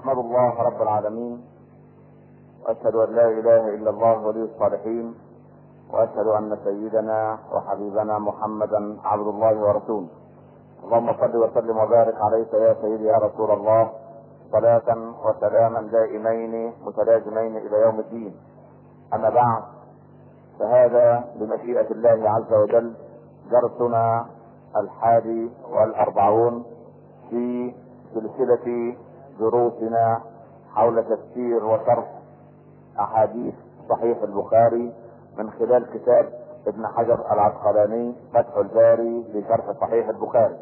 احمد الله رب العالمين، واشهد ان لا اله الا الله ولي الصالحين، واشهد ان سيدنا وحبيبنا محمدا عبد الله ورسوله. اللهم صل وسلم وبارك عليك يا سيدي يا رسول الله، صلاة وسلاما دائمين متلازمين الى يوم الدين. اما بعد، فهذا بمشيئة الله عز وجل درسنا 41 في سلسلة دروسنا حول تفسير وشرح احاديث صحيح البخاري من خلال كتاب ابن حجر العسقلاني فتح الباري لشرح صحيح البخاري.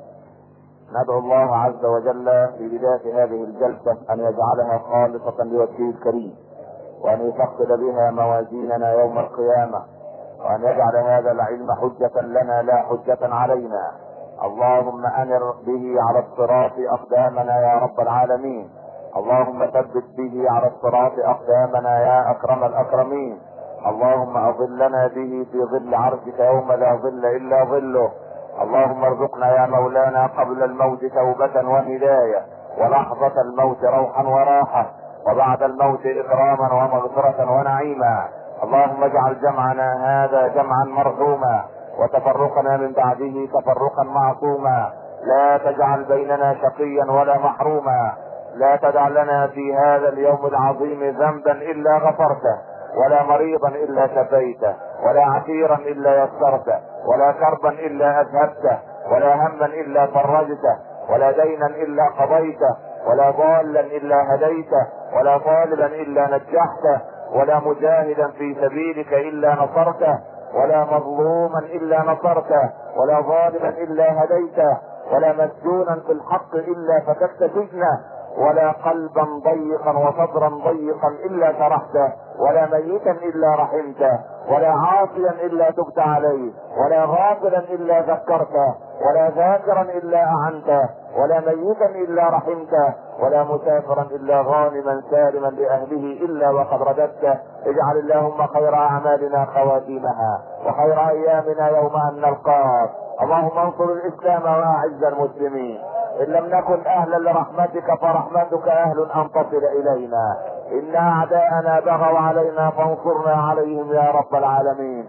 ندعو الله عز وجل في بداية هذه الجلسة ان يجعلها خالصة لوجهه الكريم، وان يثقل بها موازيننا يوم القيامة، وان يجعل هذا العلم حجة لنا لا حجة علينا. اللهم انر به على الصراط اقدامنا يا رب العالمين. اللهم ثبت به على الصراط اقدامنا يا اكرم الاكرمين. اللهم اظلنا به في ظل عرشك يوم لا ظل الا ظله. اللهم ارزقنا يا مولانا قبل الموت توبة وهداية، ولحظة الموت روحا وراحة، وبعد الموت اكراما ومغفرة ونعيما. اللهم اجعل جمعنا هذا جمعا مرحوما، وتفرقنا من بعده تفرقا معصوما. لا تجعل بيننا شقيا ولا محروما. لا تدع لنا في هذا اليوم العظيم ذنبا الا غفرته، ولا مريضا الا شفيته، ولا عسيرا الا يسرته، ولا كربا الا اذهبته، ولا هما الا فرجته، ولا دينا الا قضيته، ولا ضالا الا هديته، ولا طالبا الا نجحته، ولا مجاهدا في سبيلك الا نصرته، ولا مظلوما الا نصرته، ولا ظالما الا هديته، ولا مسجونا في الحق الا فككت سجنه، ولا قلبا ضيقا وصدرا ضيقا الا شرحته، ولا ميتا الا رحمته، ولا عاصيا الا تبت عليه، ولا غافلا الا ذكرته، ولا ذاكرا الا اعنته، ولا ميتا الا رحمته، ولا مسافرا الا غانما سالما لاهله الا وقد رددته. اجعل اللهم خير اعمالنا خواتيمها، وخير ايامنا يوم ان نلقاك. اللهم انصر الاسلام واعز المسلمين. ان لم نكن اهلا لرحمتك فرحمتك اهل ان تصل الينا. ان اعداءنا بغوا علينا فانصرنا عليهم يا رب العالمين.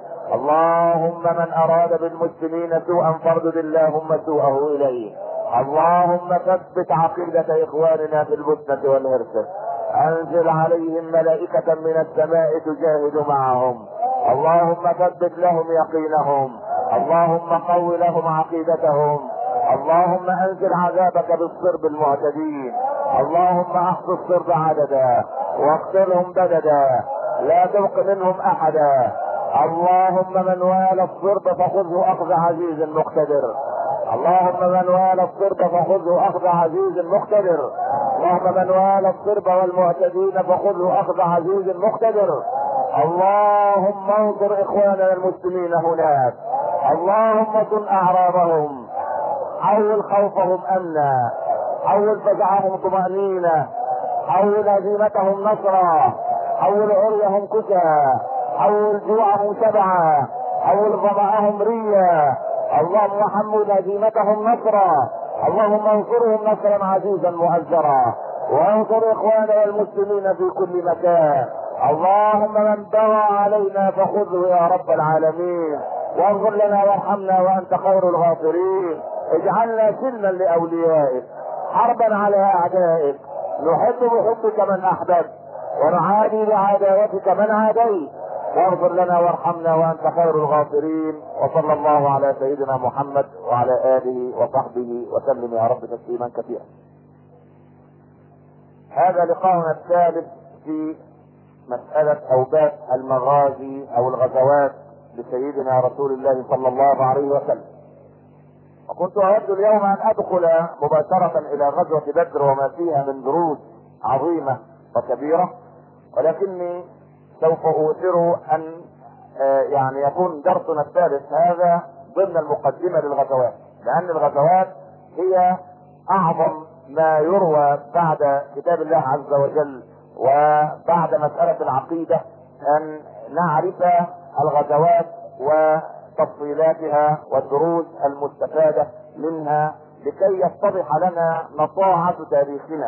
اللهم من اراد بالمسلمين سوءا فاردد اللهم سوءه اليه. اللهم ثبت عقيدة اخواننا في البسنة والهرسة. انزل عليهم ملائكة من السماء تجاهد معهم. اللهم ثبت لهم يقينهم. اللهم قو لهم عقيدتهم. اللهم انزل عذابك بالصرب المعتدين. اللهم احص الصرب عددا واقتلهم بددا، لا تبق منهم احدا. اللهم من والى الصرب فخذه اخذ عزيز مقتدر. اللهم من والى الصرب فخذه اخذ عزيز مقتدر. اللهم من والى الصرب والمعتدين فخذه اخذ عزيز مقتدر. اللهم انصر اخواننا المسلمين هناك. اللهم صن اعراضهم، حول خوفهم امنا، حول فزعهم طمأنينة، حول هزيمتهم نصرا، حول عريهم كسا، حول جوعهم شبعا، حول ظمأهم ريا. اللهم حمل هزيمتهم نصرا. اللهم انصرهم نصرا عزيزا مؤزرا، وانصر اخواننا المسلمين في كل مكان. اللهم من بغى علينا فخذه يا رب العالمين، واغفر لنا وارحمنا وانت خير الغافرين. اجعلنا سلما لاوليائك، حربا على اعدائك، نحب بحبك من احببت، ونعادي بعداوتك من عاديت. واغفر لنا وارحمنا وانت خير الغافرين. وصلى الله على سيدنا محمد وعلى اله وصحبه وسلم يا رب تسليما كثيرا. هذا لقاؤنا الثالث في مسألة او باب المغازي او الغزوات لسيدنا رسول الله صلى الله عليه وسلم. وكنت اود اليوم ان ادخل مباشرة الى غزوة بدر وما فيها من دروس عظيمة وكبيرة، ولكني سوف اوثر ان يعني يكون درسنا الثالث هذا ضمن المقدمة للغزوات، لان الغزوات هي اعظم ما يروى بعد كتاب الله عز وجل وبعد مسألة العقيدة، ان نعرف الغزوات وتفصيلاتها والدروس المستفادة منها لكي يتضح لنا مصاعب تاريخنا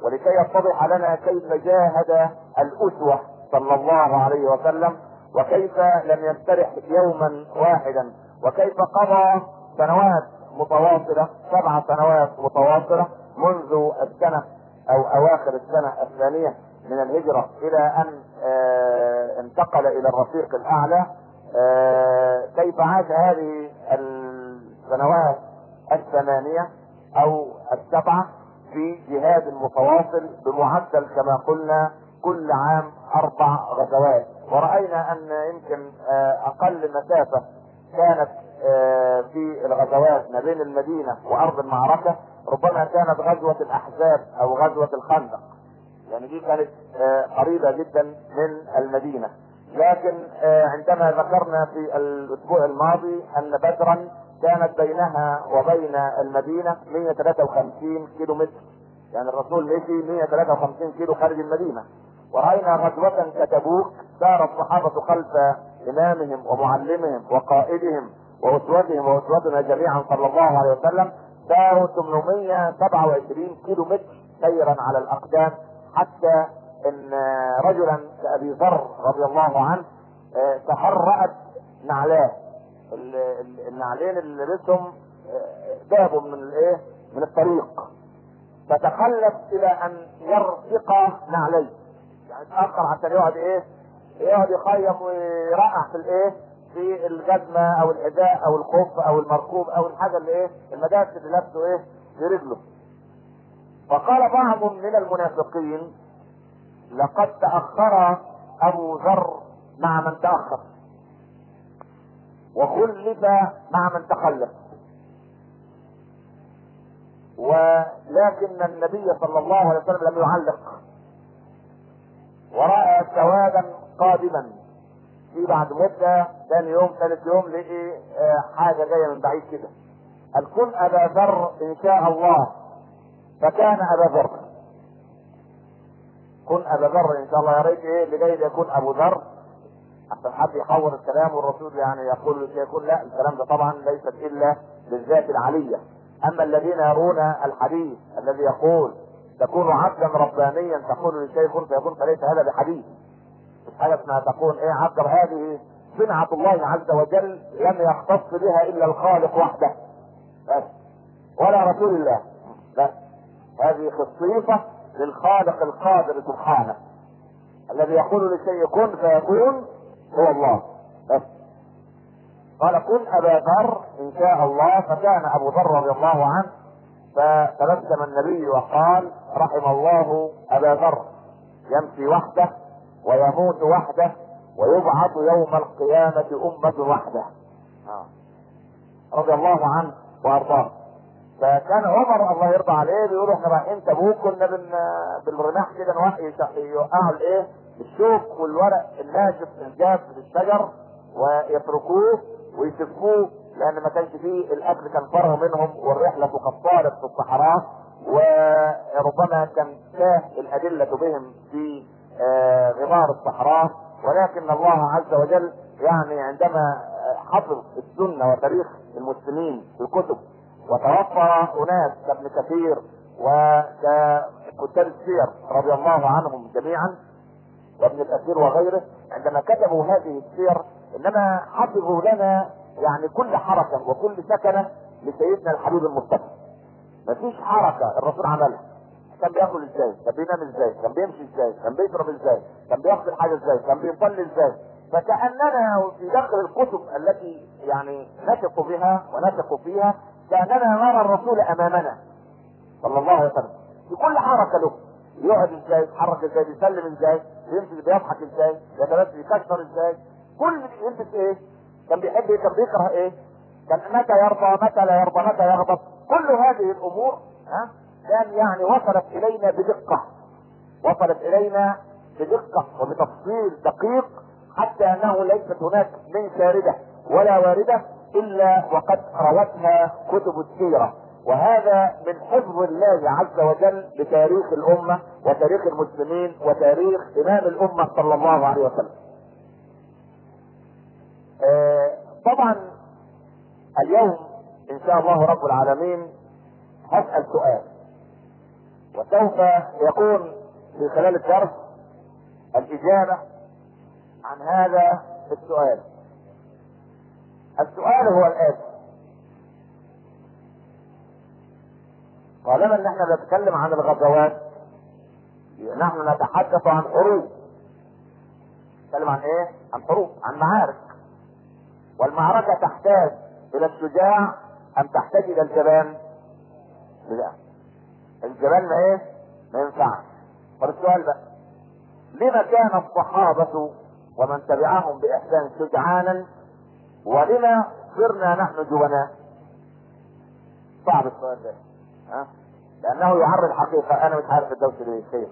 ولكي يتضح لنا كيف جاهد الأسوة صلى الله عليه وسلم، وكيف لم يسترح يوما واحدا، وكيف قضى سنوات متواصلة، 7 سنوات متواصلة منذ السنة او اواخر السنة الثانية من الهجرة الى ان انتقل الى الرفيق الاعلى. كيف عاش هذه السنوات 8 او 7 في جهاد متواصل بمعدل كما قلنا كل عام 4 غزوات. ورأينا ان يمكن اقل مسافة كانت في الغزوات ما بين المدينة وارض المعركة ربما كانت غزوة الاحزاب او غزوة الخندق، يعني دي كانت قريبة جدا من المدينة. لكن عندما ذكرنا في الاسبوع الماضي ان بدرا كانت بينها وبين المدينة 153 كيلو متر، يعني الرسول مشي 153 كيلو خارج المدينة. ورأينا غزوة كتبوك سار الصحابة خلف امامهم ومعلمهم وقائدهم واسوتهم واسوتنا جميعا صلى الله عليه وسلم، ساروا 827 كيلو متر سيرا على الاقدام، حتى ان رجلا كأبي ذر رضي الله عنه تحرأت نعلاه، النعلين اللي لبسهم ذابوا من الايه من الطريق، فتخلف الى ان يرفق نعليه، يعني تأخر عشان يقعد يخيم ويرقع في في الجزمة او الحذاء او الخف او المركوب او الحاجة اللي المدارس اللي لابسه في رجله. فقال بعض من المنافقين لقد تأخر ابو ذر مع من تأخر وخلف مع من تخلف، ولكن النبي صلى الله عليه وسلم لم يعلق، ورأى سوادا قادما في بعد مدة، ثاني يوم ثالث يوم لقي حاجة جاية من بعيد كده، قال كن ابا ذر ان شاء الله، فكان ابا ذر. كن ابا ذر ان شاء الله، يا ريت اللي جاي يكون ابو ذر عشان حد يحور الكلام، والرسول يعني يقول يكون لا، الكلام ده طبعا ليست الا للذات العلية. اما الذين يرون الحديث الذي يقول تكون عبدا ربانيا تقول لشيء كن فيكون، فليس هذا بحديث، مش حاجه اسمها تكون عبد، هذه صنعة الله عز وجل لم يختص بها الا الخالق وحده بس، ولا رسول الله لا، هذه خصيصة للخالق القادر سبحانه الذي يقول لشيء كن فيكون هو الله بس. قال كن ابا ذر ان شاء الله، فكان ابو ذر رضي الله عنه، فتبسم النبي وقال رحم الله ابا ذر يمشي وحده ويموت وحده ويبعث يوم القيامة أمة وحده، رضي الله عنه وارضاه. فكان عمر الله يرضى عليه بيقولوا احنا رايحين تبوك، كنا بالرماح كده يوقعوا الشوك والورق الناشف الجاف للشجر ويتركوه ويسفوه، لان ما كانش فيه الاكل، كان فرغ منهم والرحله قد طالت في الصحراء، وربما كان شاه الادله بهم في غمار الصحراء. ولكن الله عز وجل يعني عندما حفظ السنه وتاريخ المسلمين في الكتب، وتوفر اناس كابن كثير وكتاب السير رضي الله عنهم جميعا وابن الاثير وغيره، عندما كتبوا هذه السير انما حفظوا لنا يعني كل حركة وكل سكنة لسيدنا الحبيب المصطفى. مفيش حركة الرسول عملها، كان بياكل ازاي، كان بينام ازاي، كان بيمشي ازاي، كان بيشرب ازاي، كان بياخد الحاجة ازاي، كان بيصلي ازاي. فكأننا في داخل الكتب التي يعني نثق بها ونثق فيها، كأننا نرى الرسول امامنا صلى الله عليه وسلم في كل حركة له، يقعد ازاي، يتحرك ازاي، بيسلم ازاي، بيمشي بيضحك ازاي، يتبسم يكشر ازاي، كل يلبس كان بيحب كان بيكره كان متى يرضى متى لا يرضى متى يغضب، كل هذه الامور كان يعني وصلت الينا بدقة، وصلت الينا بدقة وبتفصيل دقيق، حتى انه ليست هناك من شاردة ولا واردة الا وقد روتها كتب السيرة. وهذا من حفظ الله عز وجل لتاريخ الامة وتاريخ المسلمين وتاريخ امام الامة صلى الله عليه وسلم. طبعا اليوم ان شاء الله رب العالمين هسأل سؤال، وسوف يكون في خلال الدرس الإجابة عن هذا السؤال. السؤال هو الآتي: طالما ان احنا بنتكلم عن الغزوات، نحن نتحدث عن حروب. نتكلم عن ايه؟ عن حروب، عن معارك. والمعركة تحتاج الى الشجاع ام تحتاج الى الجبان؟ لا، الجبان ما ايه؟ ما ينفعش. فالسؤال بقى: لما كان الصحابة ومن تبعهم بإحسان شجعانا، ولما صرنا نحن جبناء؟ صعب السؤال ده، ها؟ لأنه يعرض حقيقة. أنا مش عارف الدوش ليه خير.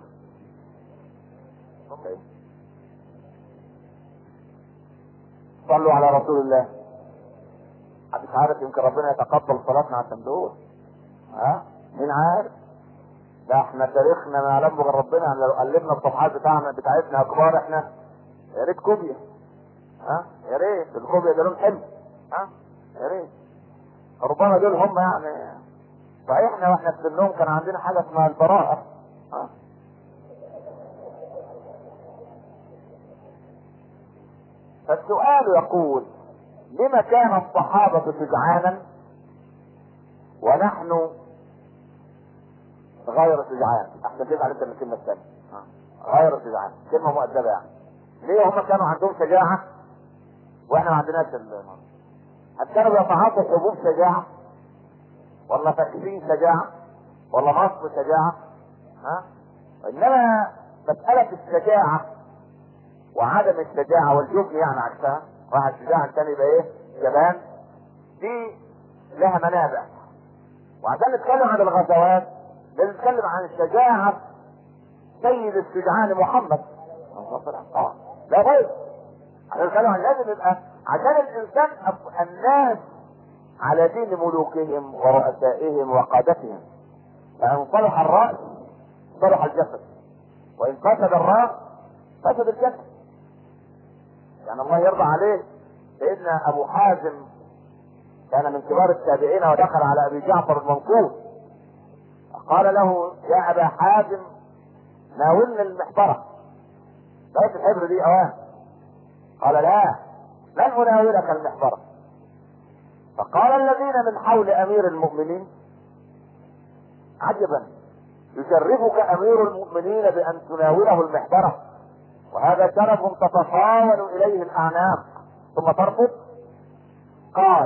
صلوا على رسول الله. مش عارف، يمكن ربنا يتقبل صلاتنا عشان دول. ها؟ مين عارف؟ ده احنا تاريخنا ما يعلم غير ربنا. لو قلبنا الصفحات بتاعتنا اكبار احنا يا ريت كوبيا. ها؟ يا ريت الكوبيا ده لهم حلو. ها؟ يا ريت. ربما دول هم يعني صحيحنا واحنا في سنهم كان عندنا حاجه اسمها البراءه. ها؟ فالسؤال يقول: لما كان الصحابة شجعانا ونحن غير شجعان؟ احسن تبقى عليك من الكلمة الثانية. غير شجعان كلمة مؤدبة يعني. ليه هم كانوا عندهم شجاعة واحنا ما عندناش؟ هل كانوا بيتعاطوا حبوب شجاعة، ولا تكفين شجاعة، ولا نصب شجاعة؟ ها؟ انما مسألة الشجاعة وعدم الشجاعة والجبن يعني عكسها. واحد شجاع الثاني يبقى ايه؟ جبان. دي لها منابع. وعشان نتكلم عن الغزوات لازم نتكلم عن شجاعة سيد الشجعان محمد. لا غير. عشان نتكلم عن لازم يبقى عشان الانسان الناس على دين ملوكهم ورؤسائهم وقادتهم. فان صلح الرأس صلح الجسد، وان فسد الرأس فسد الجسد. يعني الله يرضى عليه سيدنا ابو حازم كان من كبار التابعين ودخل على ابي جعفر المنصور قال له: يا ابا حازم ناولني المحبرة. لقيت الحبر دي اوان. قال: لا، لن اناولك المحبرة. فقال الذين من حول امير المؤمنين: عجبا، يشرفك امير المؤمنين بان تناوله المحبرة، وهذا شرف تتطاول اليه الاعناق ثم ترفض. قال: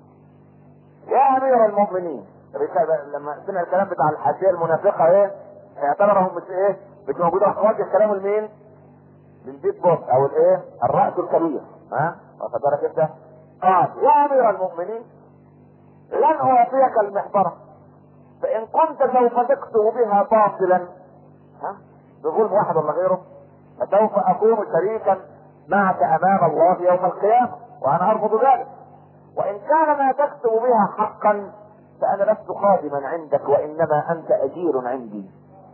يا امير المؤمنين، لما سمع الكلام بتاع الحاشيه المنافقه ايه؟ اعتبرهم مش ايه؟ مش موجوده. راح وجه كلامه لمين؟ للبيت بوس او الايه؟ الراس الكبير. ها؟ واخد بالك انت؟ قال: يا امير المؤمنين، لن اعطيك المحبره، فان كنت سوف تكتب بها باطلا، ها؟ بظلم واحد ولا غيره، فسوف اكون شريكا معك امام الله يوم القيامه، وانا ارفض ذلك. وان كان ما تكتب بها حقا فانا لست خادما عندك، وانما انت اجير عندي.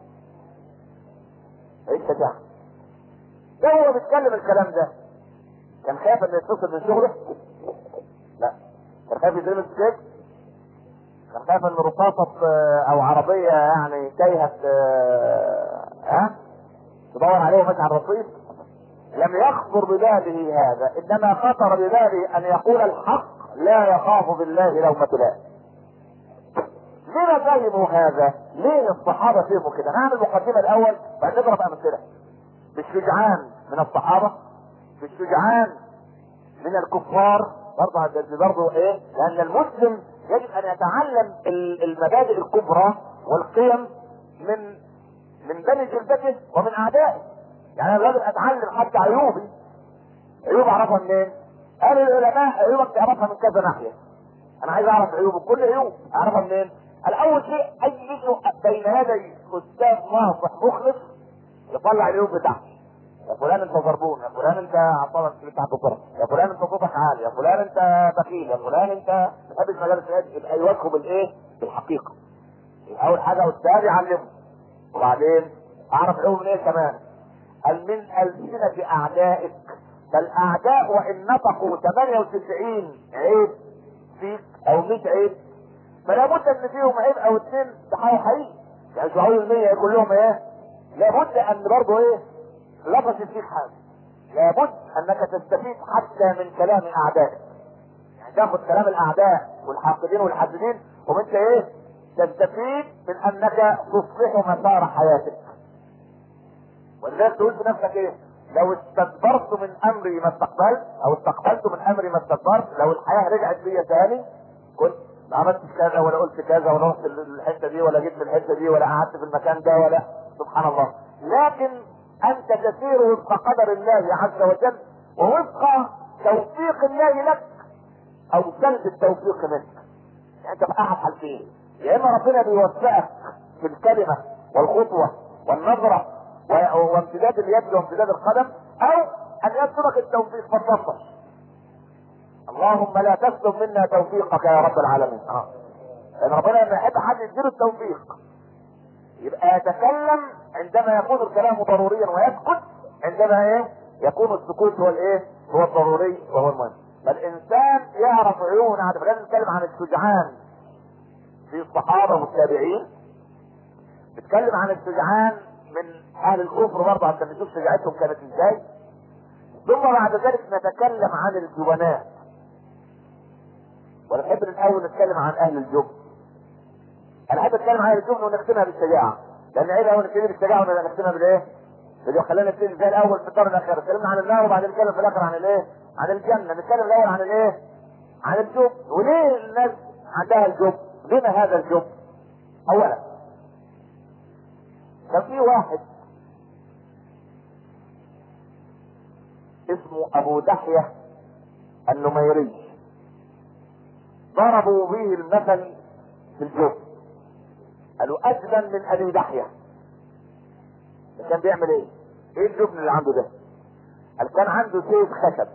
ايش شجاع؟ ده هو بيتكلم الكلام ده كان خايف ان يتصل من شغله؟ لا. كان خايف يترمي في السجن؟ كان خايف ان رصاصة او عربية يعني تايهة تدور عليه وماشي على الرصيف؟ لم يخطر بباله هذا، انما خطر بباله ان يقول الحق لا يخاف بالله لومة لائم. ليه فهموا هذا؟ ليه الصحابة فهموا كده؟ نعمل مقدمة الاول بعد نضرب امثلة. بالشجعان من الصحابة، بالشجعان من الكفار برضه ايه؟ لان المسلم يجب ان يتعلم المبادئ الكبرى والقيم من بني جلدته ومن اعدائه. يعني انا لازم اتعلم حتى عيوبي. عيوب اعرفها منين؟ قال العلماء عيوبك تعرفها من كذا ناحية. انا عايز اعرف عيوبك، كل عيوب اعرفها منين؟ الاول شيء اي بين يدي استاذ ناصح مخلص يطلع العيوب بتاعته. يا فلان انت ضربون، يا فلان انت عطلك بتاع الكرة، يا فلان انت صوتك عالي، يا فلان انت بخيل، يا فلان انت ما بتحبش مجال الشهاده. يبقى يواجهه بالايه؟ بالحقيقه. اول حاجه استاذ يعلمه، وبعدين اعرف عيوب من ايه كمان؟ قال: من السنه اعدائك، فالاعداء وان نطقوا 98 عيب فيك او 100 عيب، فلا بد ان فيهم عيب او اثنين تحاول حقيقي. يعني مش معقول 100 يقول لهم ايه؟ لابد ان برضه ايه؟ لبست فيك حاجه. لابد انك تستفيد حتى من كلام اعدائك. يعني تاخد كلام الاعداء والحاقدين والحاسدين وانت ايه؟ تستفيد من انك تصلح مسار حياتك. ولذلك تقول في نفسك ايه؟ لو استكبرت من امري ما استقبلت، او استقبلت من امري ما استكبرت، لو الحياه رجعت بيا تاني كنت ما عملتش كذا ولا قلت كذا ولا رحت الحته دي ولا جيت الحته دي ولا قعدت في المكان ده ولا سبحان الله. لكن انت تسير وفق قدر الله عز وجل ووفق توفيق الله لك او سلب التوفيق منك. يعني انت في احد حالتين، يا اما ربنا بيوفقك في الكلمه والخطوه والنظره وامتداد اليد وامتداد القدم، او ان يسلبك التوفيق فتصبر. اللهم لا تسلب منا توفيقك يا رب العالمين. لان ربنا لما يحب حد يديله التوفيق يبقى يتكلم عندما يكون الكلام ضروريا ويسكت عندما ايه؟ يكون السكوت هو الايه؟ هو الضروري وهو المهم. فالانسان يعرف عيون. لازم نتكلم عن الشجعان في الصحابه والتابعين. نتكلم عن الشجعان من اهل الكفر برضه عشان نشوف شجاعتهم كانت ازاي. ثم بعد ذلك نتكلم عن الجبناء. ونحب الاول نتكلم عن اهل الجبن. انا احب اتكلم عن اهل الجبن ونختمها بالشجاعه، لان عيب اول نبتدي بالشجاعه ونختمها بالايه؟ خلينا نبتدي زي الاول في الدار الاخير. اتكلمنا عن النار وبعدين نتكلم في الاخر عن الايه؟ عن الجنه. نتكلم الاول عن الايه؟ عن الجبن. وليه الناس عندها الجبن؟ لما هذا الجبن؟ اولا كان في واحد اسمه ابو دحية النميري ضربوا به المثل في الجبن. قالوا اجبن من ابي دحية. كان بيعمل ايه؟ ايه الجبن اللي عنده ده؟ قال كان عنده سيف خشب،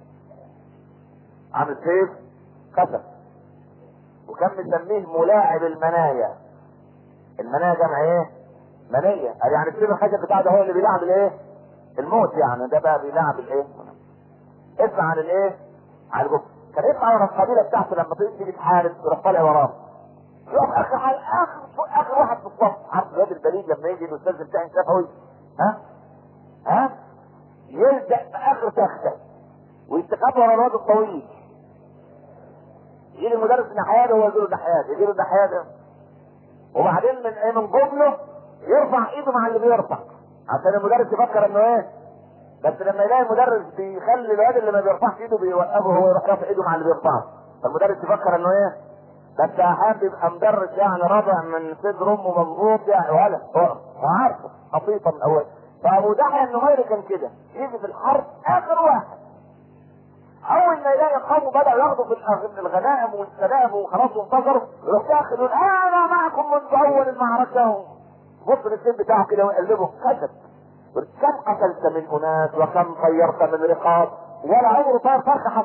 عامل سيف خشب، وكان مسميه ملاعب المنايا. المنايا جمع ايه؟ منية. قال يعني السيف الخشب بتاعه ده هو اللي بيلعب الايه؟ الموت. يعني ده بقى بيلعب الايه؟ اسمع عن الايه؟ عن الجبن. كان يطلع ورا القبيله بتاعته لما تيجي تحارب يروح طالع وراه. يقف اخر واحد في الصف. عارف الواد البليد لما يجي الاستاذ بتاعي شافوي ها يلزق في اخر تخته ويستخبى ورا الواد الطويل. يجي المدرس ناحيته وهو يجيله ناحيته، يجيله ناحيته، وبعدين من جبنه يرفع ايده مع اللي بيرفع عشان المدرس يفكر انه ايه. بس لما يلاقي المدرس بيخلي الواد اللي ما بيرفعش ايده بيوقفه هو يروح رافع ايده مع اللي بيرفعه، فالمدرس يفكر انه ايه. بس احيانا بيبقى مدرس يعني رابع من صدر امه مظبوط يعني ولا هو عارفه خطيطه من اول. فابو دحية النميري كان كده يجي في الحرب اخر واحد. اول ما يلاقي قومه بدأوا ياخدوا في الغنائم والسلام وخلاص وانتظروا يروح داخل يقول انا معكم منذ اول المعركه. بص للسيف بتاعه كده ويقلبه خشب. كم قتلت من اناس وكم طيرت من رقاب ولا عمره طار فرخه حتى.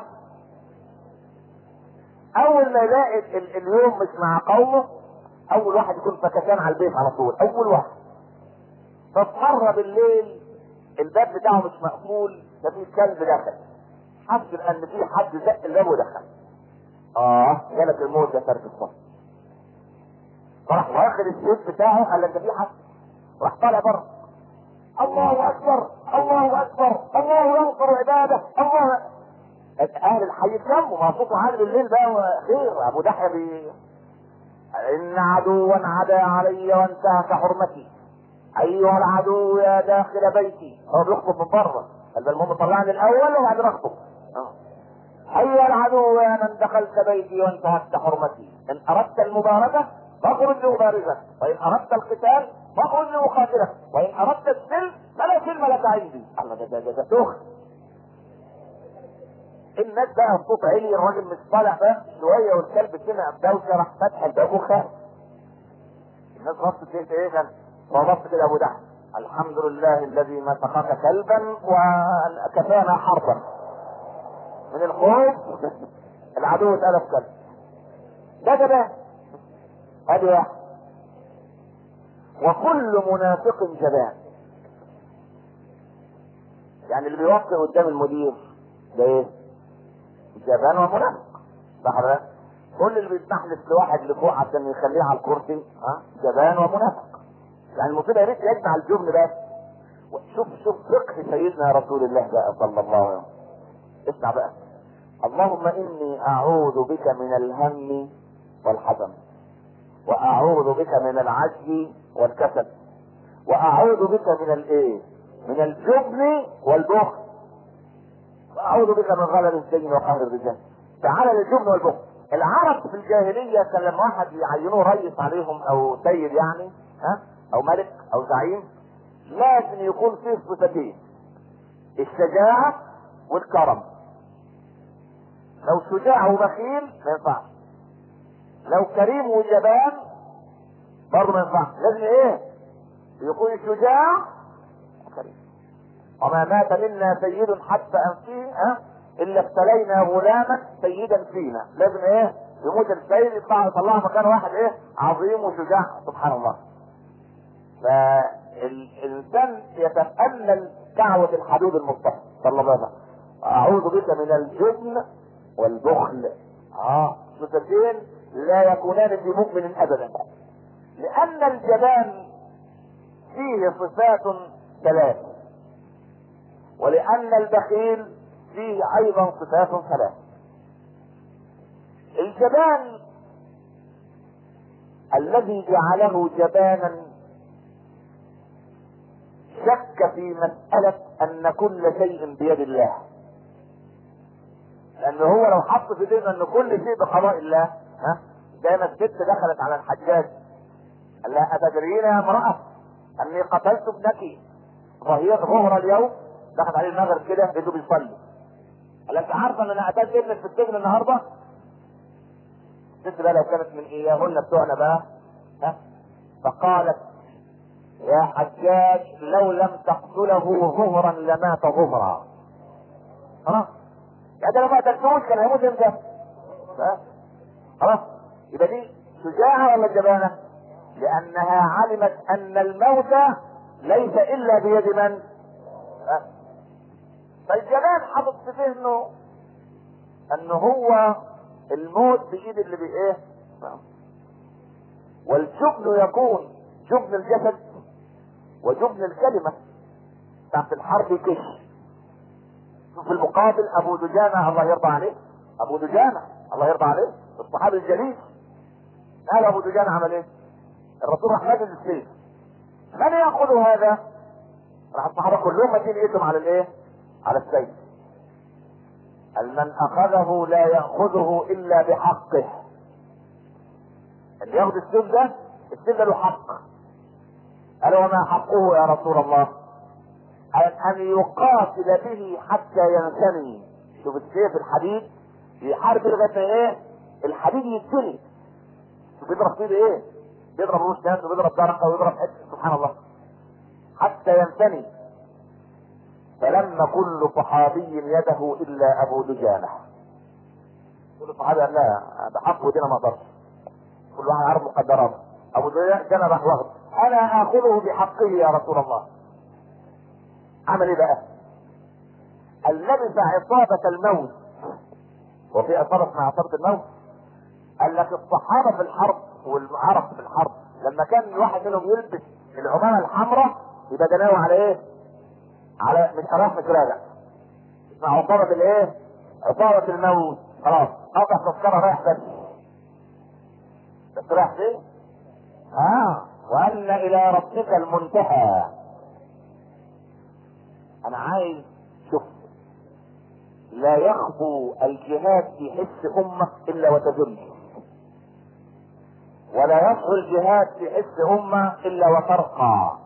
اول ما يلاقي اليوم مش مع قومه اول واحد يكون فككان على البيت على طول اول واحد. فاضطر بالليل الباب بتاعه مش مقفول ففي كلب دخل، حس ان في حد زق الباب ودخل. جالك الموت يا ترك الصف. فراح واخد السيف بتاعه قال لك في حد، راح طالع بره الله اكبر الله اكبر الله ينصر عباده الله. اهل الحي اتلموا ما صوته عالي بالليل بقى خير. ابو دحية ان عدوا عدا علي وانتهك حرمتي ايها العدو يا داخل بيتي. هو بيخطب من بره قال المهم طلعني الاول وبعدين اخطب. ايها العدو يا من دخلت بيتي وانتهكت حرمتي ان اردت المبارزه فاخرج لابارزك وان اردت القتال فاخرج لاقاتلك وان اردت السلم فلا سلم لك عندي. الله ده دخل. الناس بقى الصوت عالي الراجل مش طالع بقى شويه والكلب سمع الدوشه راح فتح الباب وخاف. الناس بصت ايه كان فبص كده ابو دحية الحمد لله الذي مسخك كلبا وكفانا حربا. من الخوف العدو اتقلب كلب. ده ادي واحد. وكل منافق جبان. يعني اللي بيوقف قدام المدير ده ايه؟ جبان ومنافق. صح كل اللي بيتنحلف لواحد لفوق عشان يخليه على الكرسي جبان ومنافق. يعني المصيبه يا ريت يجمع الجبن بس. شوف فقه سيدنا رسول الله بقى صلى الله عليه وسلم. اسمع بقى. اللهم اني اعوذ بك من الهم والحزن، واعوذ بك من العجز والكسل، واعوذ بك من الايه؟ من الجبن والبخل، واعوذ بك من غلب السجن وقهر الرجال. تعالى للجبن والبخل. العرب في الجاهليه كان لما واحد يعينوه رئيس عليهم او سيد يعني، او ملك او زعيم، لازم يكون فيه صفتين: الشجاعه والكرم. لو شجاع وبخيل ما ينفعش، لو كريم وجبان برضه ما ينفعش. لازم ايه؟ يكون شجاع وكريم. وما مات منا سيد حتى انفيه الا ابتلينا غلاما سيدا فينا. لازم ايه؟ يموت السيد يطلع مكان واحد ايه؟ عظيم وشجاع. سبحان الله. فالانسان يتأمل دعوة الحبيب المصطفى صلى الله عليه وسلم: اعوذ بك من الجبن والبخل. صفتين لا يكونان في مؤمن ابدا، لان الجبان فيه صفات ثلاث، ولان البخيل فيه ايضا صفات ثلاث. الجبان الذي جعله جبانا شك في مسألة ان كل شيء بيد الله، لانه هو لو حط في ذهنه ان كل شيء بقضاء الله. زي ما الست دخلت على الحجاج قال لها: اتدرين يا امرأة اني قتلت ابنك ظهر اليوم؟ دخلت عليه المغرب كده لقيته بيصلي، قال: انت عارفه ان انا قتلت ابنك في السجن النهارده؟ الست بقى لو كانت من اياهن بتوعنا بقى فقالت: يا حجاج لو لم تقتله ظهرا لمات ظهرا. يعني لو ما قتلتوش كان هيموت امتى؟ خلاص. يبقى دي شجاعة ولا جبانة؟ لانها علمت ان الموت ليس الا بيد من؟ فالجبان حاطط في ذهنه ان هو الموت بايد اللي بايه. والجبن يكون جبن الجسد وجبن الكلمة. تحت الحرب كش. في المقابل ابو دجانة الله يرضى عليه، ابو دجانة الله يرضى عليه الصحابي الجليل، قال ابو دجانة عمل ايه؟ الرسول راح نازل السيف، من ياخذ هذا؟ راح الصحابه كلهم ماشيين ايدهم على الايه؟ على السيف. قال: من اخذه لا ياخذه الا بحقه. اللي ياخذ السيف ده، السيف ده له حق. قال: وما حقه يا رسول الله؟ قال: ان يقاتل به حتى ينثني. شوف السيف الحديد يحارب لغايه ايه؟ الحديد يتني. شوف بيضرب فيه ايه؟ بيضرب روش ناس وبيضرب درقه ويضرب حته. سبحان الله. حتى ينثني. فلما كل صحابي يده الا ابو دجانه. كل صحابي قال: لا بحقه دينا ما اقدرش. كل واحد عارف مقدراته. ابو دجانه راح واخد: انا اخذه بحقه يا رسول الله. عمل ايه بقى؟ قال: لبس عصابة الموت. وفي عصابة مع عصابة الموت. قال لك الصحابة في الحرب والعرب في الحرب لما كان الواحد منهم يلبس العمامة الحمراء يبقى ده ناوي على ايه؟ على مش راح مش راجع. اسمها عصابة الايه؟ عصابة الموت. خلاص قطع تذكرة رايح بس رايح فين؟ وأن إلى ربك المنتهى. أنا عايز شوف، لا يخبو الجهاد في حس أمة إلا وتذل، ولا يخبو الجهاد في حس أمة إلا وترقى.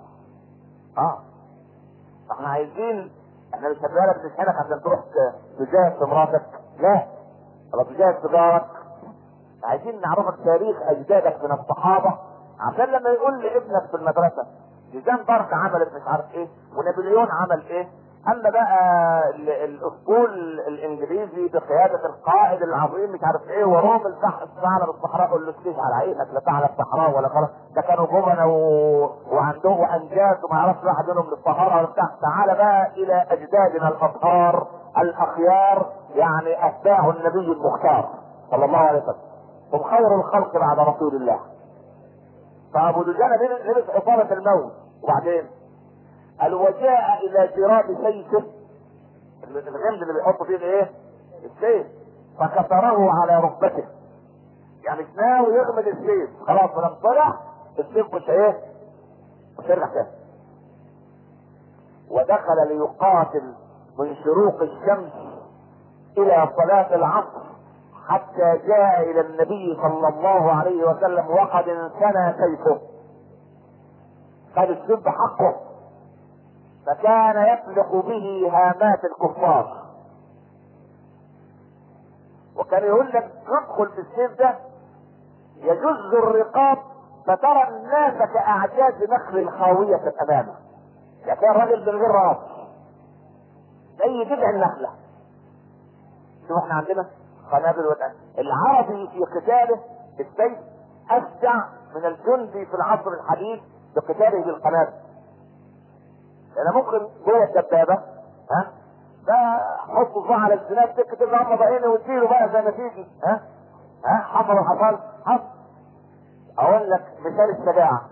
احنا عايزين، احنا مش هنبالك نسحنك عشان تروح تجاهد في مراتك، لا، ولا تجاهد في جارك. عايزين نعرفك تاريخ اجدادك من الصحابة، عشان لما يقول لابنك في المدرسة جيزان بارك عملت مش عارف ايه ونابليون عمل ايه. اما بقى الاسطول الانجليزي بقيادة القائد العظيم مش عارف ايه وروم الثعلب الصحراء، قول له اسكت على عينك، لا ثعلب صحراء ولا خلاص، ده كانوا جبنة وعندهم انجاز وما يعرفش واحد منهم للصحراء ولا بتاع. تعالى بقى الى اجدادنا الاطهار الاخيار، يعني اتباع النبي المختار صلى الله عليه وسلم، هم خير الخلق بعد رسول الله. فابو دجانه لبس عصابه الموت. وبعدين قال وجاء الى جراب سيفه، الغمد اللي بيحطوا فيه الايه؟ السيف، فكسره على ركبته، يعني ناوي يغمد السيف. خلاص لما طلع السيف مش ايه؟ مش هيرجع تاني. ودخل ليقاتل من شروق الشمس الى صلاة العصر، حتى جاء الى النبي صلى الله عليه وسلم وقد انثنى سيفه، خد السيف بحقه، فكان يفلق به هامات الكفار. وكان يقول لك ندخل في السيف ده يجز الرقاب فترى الناس كأعجاز نخل خاوية امامه. يعني كان راجل من غير راس زي جذع النخلة. شوف احنا عندنا قنابل العربي في قتاله السيف اشجع من الجندي في العصر الحديث بقتاله بالقنابل. لان ممكن جوه الدبابه ده حط صباع على الزناد تكتب غمض عيني واديله بقى زي ما تيجي حصل وحصل حصل. اقول لك مثال الشجاعه،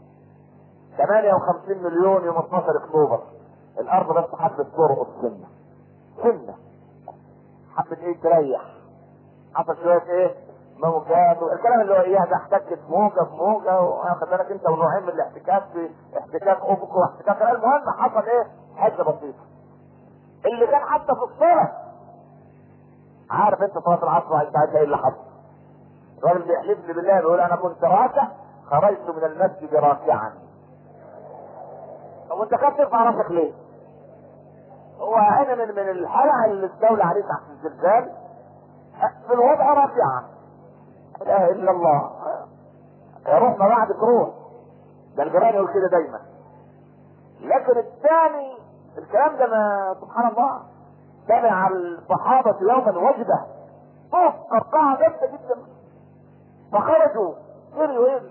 58 مليون يوم 12 اكتوبر الارض بس حبت ترقص سنه حبت ايه تريح، حصل شويه ايه موجات والكلام اللي هو اياه ده احتكت موجه بموجه، واخد بالك انت ونوعين من الاحتكاك، في احتكاك افقي واحتكاك. المهم حصل ايه حاجه بسيطه اللي كان حتى في الصلاه. عارف انت صلاه العصر انت عارف ايه اللي حصل؟ الراجل بيحلف لي بالله بيقول انا كنت راكع خرجت من المسجد راكعا. طب وانت كنت ترفع راسك ليه؟ هو هنا من الحلقه اللي استولى عليه تحت الزلزال في الوضع راكعا. لا اله الا الله. يا روح ما بعدك روح، ده الجيران يقول كده دايما. لكن الثاني الكلام ده ما سبحان الله سمع الصحابه يوما وجبه قطعه جامده جدا فخرجوا جريوا ايه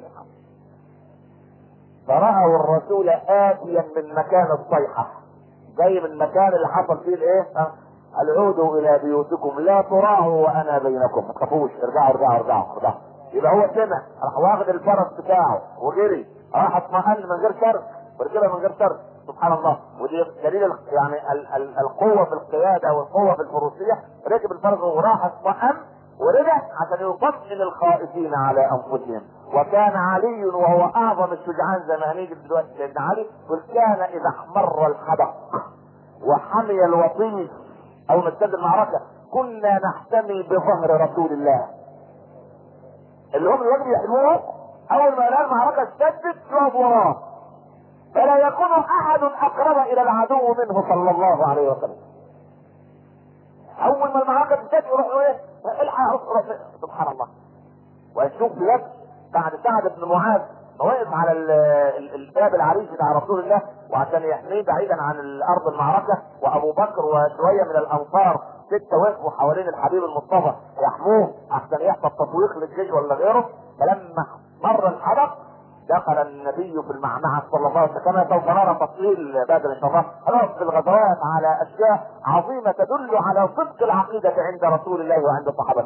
فرأوا الرسول آتيا من مكان الصيحة، جاي من المكان اللي حصل فيه الايه؟ العودوا الى بيوتكم لا تراعوا وانا بينكم، ما تخافوش، ارجعوا. يبقى هو سمع راح واخد الفرس بتاعه وجري، راح اطمئن من غير شرط ورجله من غير شرط. سبحان الله. ودي دليل يعني القوه في القياده والقوه في الفروسيه. ركب الفرس وراح اطمئن ورجع عشان يطمئن الخائفين على انفسهم. وكان علي وهو اعظم الشجعان زي ما هنيجي دلوقتي سيدنا علي يقول كان اذا احمر الحدق وحمي الوطيس او نبتدي المعركه كنا نحتمي بظهر رسول الله. اللي هم الواجب يحموه اول ما يلاقي المعركه اشتدت يقف وراه فلا يكون احد اقرب الى العدو منه صلى الله عليه وسلم. اول ما المعركه تشتد يروح ايه؟ الحق سبحان الله. ونشوف لك بعد سعد بن معاذ واقف على الباب العريش بتاع رسول الله وعشان يحميه بعيدا عن الارض المعركه، وابو بكر وشويه من الانصار 6 وقفوا حوالين الحبيب المصطفى يحموه عشان يحصل تطويق للجيش ولا غيره. فلما مر الحدث دخل النبي في المعمعة صلى الله عليه وسلم كما سوف نرى تفصيل بعد ان شاء الله. هنقف في الغزوات على اشياء عظيمه تدل على صدق العقيده عند رسول الله وعند صحابته.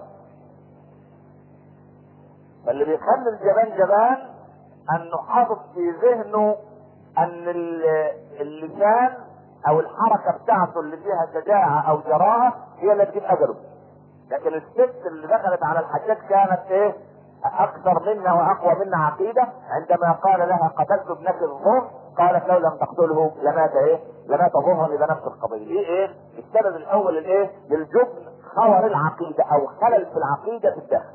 فاللي بيخلي الجبان جبان انه حاطط في ذهنه ان اللسان او الحركه بتاعته اللي فيها شجاعه او جراءه هي اللي تجيب اجله. لكن الست اللي دخلت على الحجاج كانت ايه؟ اكثر منا واقوى منا عقيده. عندما قال لها قتلت ابنك الظهر قالت لو لم تقتله لمات ايه؟ لمات ظهرا الى نفس القضيه. ايه السبب الاول الايه؟ للجبن خور العقيده او خلل في العقيده في الداخل.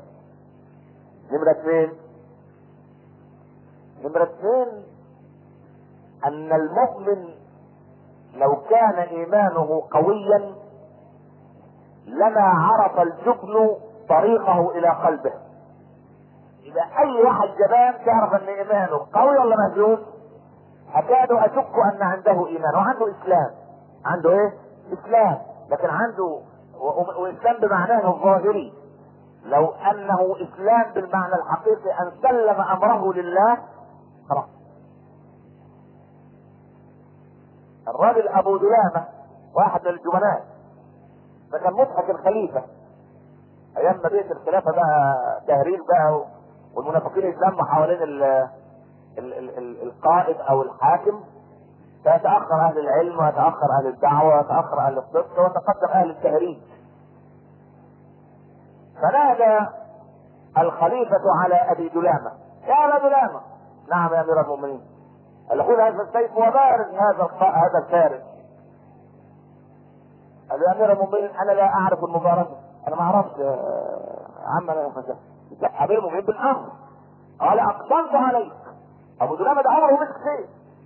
نمرة 2 ان المؤمن لو كان ايمانه قويا لما عرف الجبن طريقه الى قلبه. اذا اي واحد جبان تعرف ان ايمانه قوي ولا مهزوز؟ اكاد اشك ان عنده ايمان وعنده اسلام. عنده ايه؟ اسلام، لكن عنده واسلام بمعناه الظاهري. لو انه اسلام بالمعنى الحقيقي ان سلم امره لله خلاص. الراجل ابو دلامه واحد من الجبناء فكان مضحك الخليفه ايام ما بيت الخلافه بقى تهريج بقى والمنافقين يتلموا حوالين القائد او الحاكم، فيتأخر اهل العلم ويتأخر اهل الدعوة ويتأخر اهل الصدق ويتقدم اهل التهريج. فنادى الخليفة على ابي دلامة: يا ابا دلامة. نعم يا امير المؤمنين. قال له: خذ هذا السيف وبارز هذا الفارس. قال له: يا امير المؤمنين انا لا اعرف المبارزة. انا ما اعرفش يا عم، انا امير المؤمنين بالامر. قال: اقسمت عليك. ابو دلامة ده عمره مسك سيف.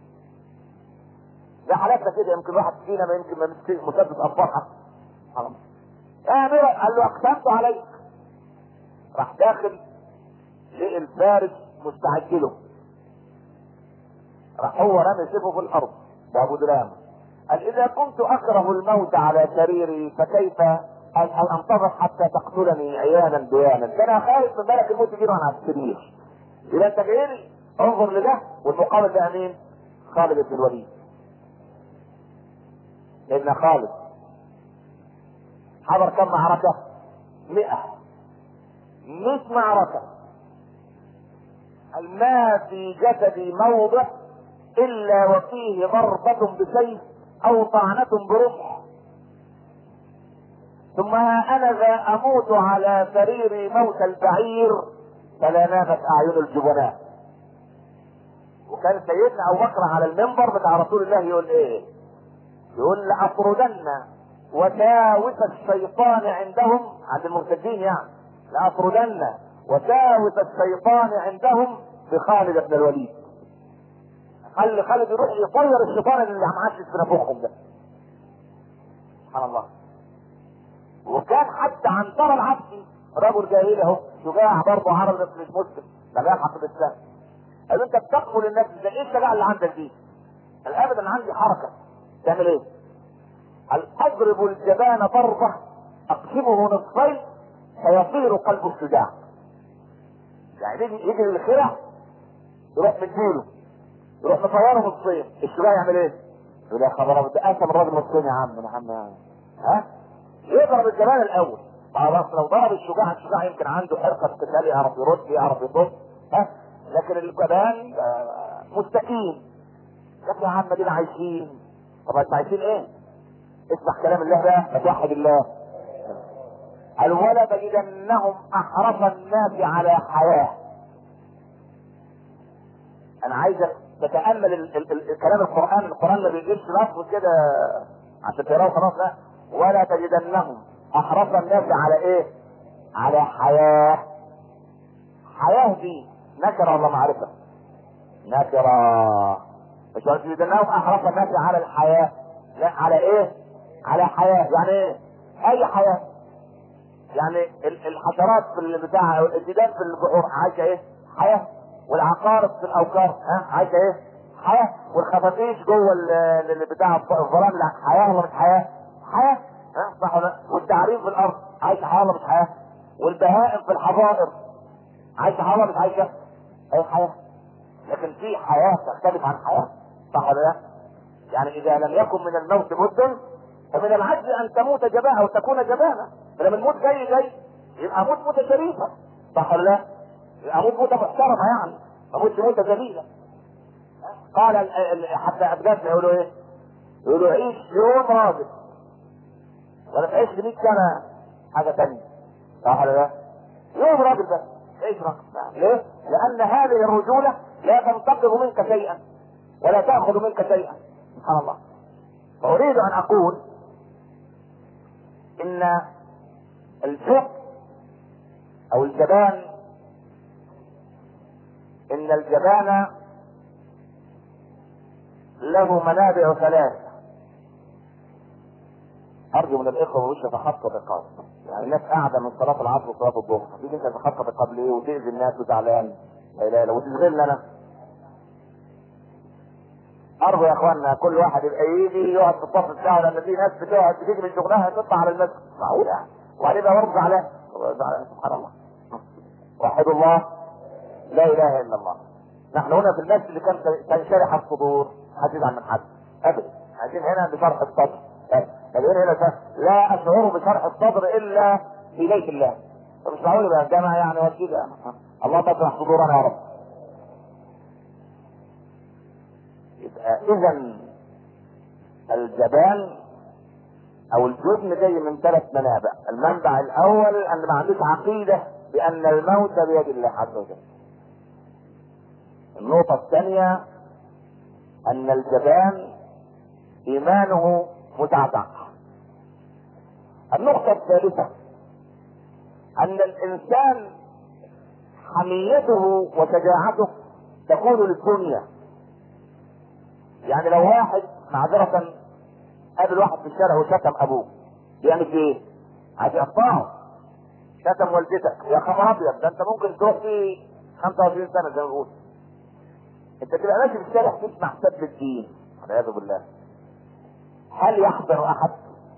ده حالاتنا كده، يمكن واحد فينا ما يمكن ما مسك مسدس افرحه. يا امير، قال له: اقسمت عليك. راح داخل لقى الفارس مستعد له. راح هو رمي سيفه في الارض وابو دلامة قال: اذا كنت اكره الموت على سريري فكيف ان انتظر حتى تقتلني عيانا بيانا؟ كان خايف من ملك الموت يجيله على السرير. اذا انت جاي انظر لده. والمقابل ده مين؟ خالد بن الوليد. لان خالد حضر كم معركة؟ 100 معركة. ما في جسدي موضع الا وفيه ضربة بسيف او طعنة برمح، ثم انا ذا اموت على سريري موت البعير فلا نامت اعين الجبناء. وكان سيدنا ابو بكر على المنبر بتاع رسول الله يقول ايه؟ يقول: لاطردن وساوس الشيطان عندهم، عند المرتدين يعني، لاطردن وساوس الشيطان عندهم بخالد بن الوليد. خلي خالد يروح يطير الشيطان اللي معاش في نفوخهم ده. سبحان الله. وكان حتى عنتر العبسي رجل جاهلي اهو، شجاع برضه عربي بس مش مسلم، ده يلحق بالاسلام. قال: انت بتقتل الناس ازاي؟ ايه الشجاعه اللي عندك دي؟ قال: ابدا، عندي حركه. تعمل ايه؟ قال: اضرب الجبان ضربه اقسمه نصفين فيصير قلب الشجاع. يعني يجي للخرع يروح مديله، يروح مطيره نصين، الشجاع يعمل ايه؟ يقول: يا خبر ابيض، قسم الراجل نصين يا عم. يا عم ها؟ يضرب الجبان الاول. خلاص، لو ضرب الشجاع يمكن عنده حرقه قتاليه، يعرف يرد يعرف يطب، ها؟ لكن الجبان مستكين. يا عم دينا عايشين. طب انتوا عايشين ايه؟ اسمع كلام الله بقى، توحد الله. قال: ولا تجدنهم احرص الناس على حياه. انا عايزك تتامل كلام القران ما بيجيبش لفظ كده عشان تقراه خلاص. لا، ولا تجدنهم احرص الناس على ايه؟ على حياه. حياه دي نكره ولا معرفه؟ نكره. مش ولا تجدنهم احرص الناس على الحياه، لا، على ايه؟ على حياه. يعني ايه؟ اي حياه. يعني الحشرات في البتاع، الديدان في البحور عايشه ايه؟ حياه. والعقارب في الاوكار عايشه ايه؟ حياه. والخفافيش جوه بتاع الظلام حياه ولا مش حياه؟ حياه. صح ولا؟ والتعريف في الارض عايشه حياه ولا مش حياه؟ والبهائم في الحظائر عايشه حياه ولا مش عايشه؟ اي حياه. لكن في حياه تختلف عن حياه، صح ولا لا؟ يعني اذا لم يكن من الموت بد فمن العجز ان تموت جبانا او تكون جبانا. فلما الموت جاي يبقى موت شريفه، صح ولا لا؟ يبقى موت محترمه، يعني ما موت ذليله. قال حتى ابنائنا يقولوا ايه؟ يقولوا: عيش يوم راجل ولا تعيش 100 سنه حاجه ثانيه، صح ولا لا؟ يوم راجل بس، عيش راجل. ليه؟ لان هذه الرجوله لا تنتقض منك شيئا ولا تاخذ منك شيئا. سبحان الله. فاريد ان اقول ان الجبن او الجبان، ان الجبان له منابع 3. ارجو من الاخوه مش يتخطى الرقاب. يعني الناس قاعده من صلاه العصر وصلاه الظهر، تيجي انت تتخطى الرقاب ليه وتاذي الناس وزعلان؟ لا وتشغلنا انا. ارجو يا اخوانا كل واحد يبقى يجي يقعد في الصف بتاعه، لان في ناس بتقعد تيجي من شغلها تطلع على المسجد. معقول يعني؟ وبعدين يبقى برضه زعلان. سبحان الله. وحد الله، لا اله الا الله. نحن هنا في المسجد اللي كان تنشرح الصدور، حد يزعل من حد ابدا. عايزين هنا بشرح الصدر، لكن هنا لا اشعر بشرح الصدر الا في بيت الله. فمش معقول بقى الجامعه يعني وكده. الله تشرح صدورنا يا رب. اذا الجبان او الجبن جاي من 3 منابع. المنبع الاول ان ما عندوش عقيدة بان الموت بيد الله عز وجل. النقطة الثانية ان الجبان ايمانه متعتع. النقطة الثالثة ان الانسان حميته وشجاعته تكون للدنيا. يعني لو واحد معذرة قابل واحد في الشارع وشتم ابوه، بيعمل ايه؟ عشان يقطعه. شتم والدتك، يا خبر ابيض، ده انت ممكن تروح فيه 25 سنة زي ما بيقول. انت تبقى ماشي في الشارع تسمع سب الدين والعياذ بالله. هل يحضر احد؟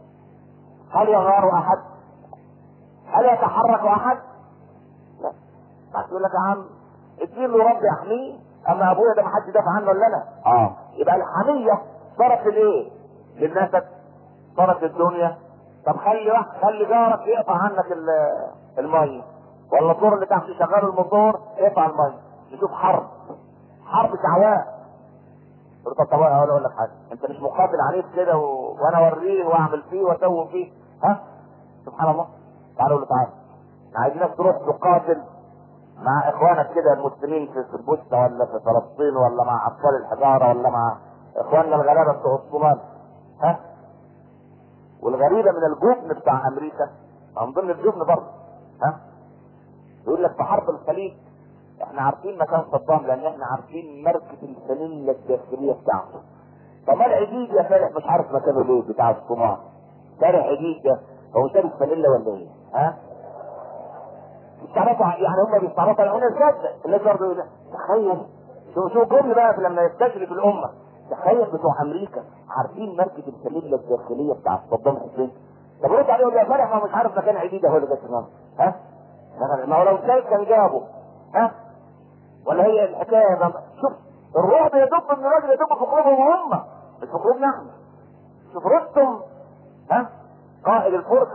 هل يغار احد؟ هل يتحرك احد؟ لا. يقول لك يا عم الدين له رب يحميه، اما ابويا ده ما حدش يدافع عنه الا انا. يبقى الحميه صارت لايه؟ للنسب، صارت للدنيا. طب خلي جارك يقطع عنك الميه، ولا الدور اللي تحت شغال الموتور يقطع الميه. نشوف حرب شعواء. طب اقول لك حاجه، انت مش مقابل عليك كده وانا اوريه واعمل فيه واسوي فيه؟ ها؟ سبحان الله. تعالوا تعالى، عايزينك تروح تقاتل مع اخوانك كده المسلمين في البوسنه ولا في فلسطين، ولا مع اطفال الحجاره، ولا مع اخواننا الغلابه بتوع الصومال. ها؟ والغريبه من الجبن بتاع امريكا، من ضمن الجبن برضه، ها؟ يقول لك في حرب الخليج احنا عارفين مكان صدام لان احنا عارفين مركز الفانيلا الداخليه بتاعته. طب ما العديد يا فارح مش عارف مكانه ليه بتاع الصومال؟ فارح عديد ده هو شارك فانيلا ولا ايه؟ ها؟ استعبطوا يعني هم بيستعبطوا على هنا ازاي؟ الناس برضه يقول تخيل شو جمله بقى لما يستشرف الامه. تخيل بتوع امريكا عارفين مركز الفانيلا الداخليه بتاع صدام حسين. طب رد عليهم يا فارح ما مش عارف مكان عديد هو اللي جت النهارده. ها؟ ما هو لو شايف كان جابه. ها؟ ولا هي الحكايه ده؟ شوف الرعب يدب من الراجل يدب في قلوبهم هم مش في قلوبنا احنا. شوف رستم، ها؟ قائد الفرس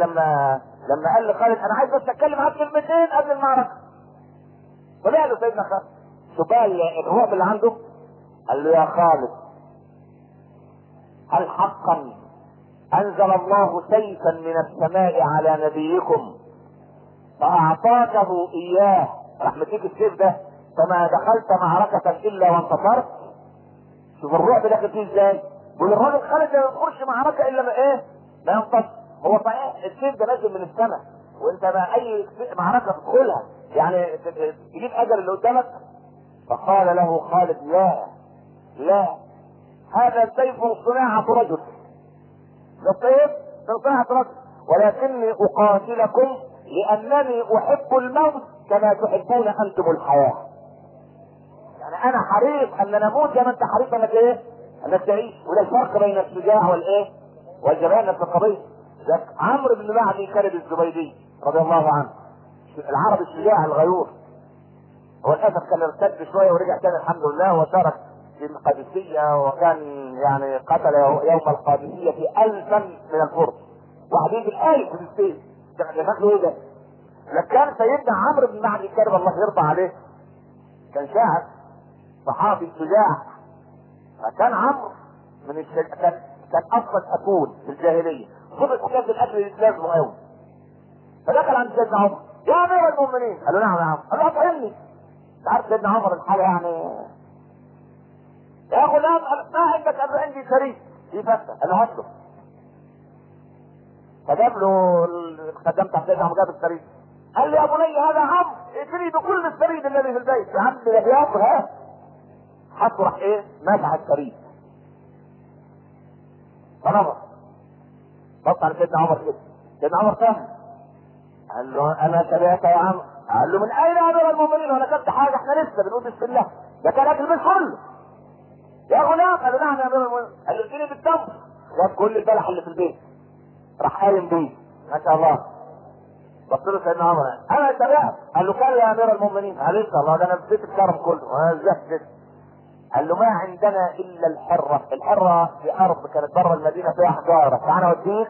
لما قال لخالد انا عايز بس اتكلم معاك كلمتين قبل المعركه. طلع له سيدنا خالد، شوف بقى الرعب اللي عنده. قال له يا خالد هل حقا انزل الله سيفا من السماء على نبيكم فاعطاكه اياه راح مديك السيف ده فما دخلت معركة الا وانتصرت؟ شوف الرعب داخل فيه ازاي. والراجل خالد ما يدخلش معركة الا ما ايه؟ ما ينتصر. هو صحيح السيف ده نازل من السماء وانت ما اي معركة تدخلها يعني تجيب اجل اللي قدامك. فقال له خالد لا هذا السيف صناعة رجل، ده السيف صناعة رجل، ولكني اقاتلكم لانني احب الموت كما تحبون انتم الحياة. يعني انا حريص ان نموت زي ما انت حريص انك ايه؟ انك تعيش. وده الفرق بين الشجاع والايه؟ والجبان في القضية. ده عمرو بن معدي كلب الزبيدي رضي الله عنه، العربي الشجاع الغيور. هو للاسف كان ارتد شويه ورجع تاني الحمد لله وشارك في القادسيه، وكان يعني قتل يوم القادسيه 1000 من الفرس. واحد يجي 1000 في السيف، ده شكله ايه ده؟ لكان سيدنا عمرو بن معدي كلب الله يرضى عليه كان شاعر صحابي شجاع. فكان عمرو من كان اصلا اكون في الجاهليه، خبز حكايه الاكل الاسلام قوي. فدخل عند سيدنا عمر يا امير المؤمنين. قال له نعم يا عمرو. قال له اطعمني. انت عارف سيدنا عمر الحاله يعني يا غلام ما عندك؟ قال له عندي شريك في فتة. قال له هات له. فجاب له الخدام بتاع سيدنا عمر، جاب الشريك. قال له يا بني هذا عمرو ائتني بكل السريد الذي في البيت. يا عم ده ياكل ها. حطه راح ايه؟ مسح السريد. فنظر بص على سيدنا عمر كده. سيدنا عمر فهم. قال له انا تبعك يا عم. قال له من اين يا امير المؤمنين وانا كنت حاجه؟ احنا لسه بنقول بسم الله، ده كان اكل مش كله يا غلام. قال له نعم يا امير المؤمنين. قال له اديني بالتمر. جاب كل البلح اللي في البيت راح قايم بيه ما شاء الله. بص له سيدنا عمر انا تبعك. قال له كان يا امير المؤمنين. قال له الله ده انا بديت الكرم كله وانا زهدت. قال له ما عندنا الا الحرة في ارض كانت بره المدينة فيها حجارة، تعالى اوديك.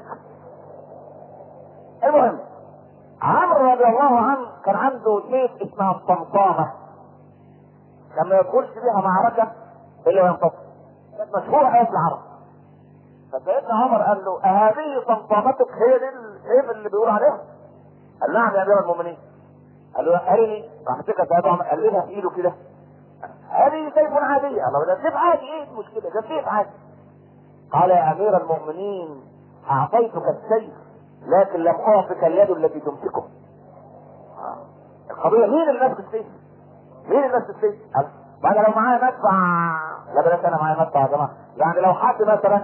المهم عمرو رضي الله عنه كان عنده سيف اسمها الطمطامة، لما يدخلش بيها معركة الا وينتصر. مشهوره قوي في العرب. فسيدنا عمر قال له اهذه طمطمتك هي دي السيف اللي بيقول عليها؟ قال نعم يا امير المؤمنين. قال له ارني. راح مسكها سيدنا عمر قلبها في ايده كده، هذه سيف عادي. قال له ده سيف عادي، ايه المشكله؟ ده سيف عادي. قال يا امير المؤمنين اعطيتك السيف لكن لم اعطك اليد التي تمسكه. القضيه مين اللي ماسك السيف؟ مين اللي ماسك السيف؟ بعد لو معايا مدفع، لا بلاش انا معايا مدفع يا جماعه، يعني لو حد مثلا،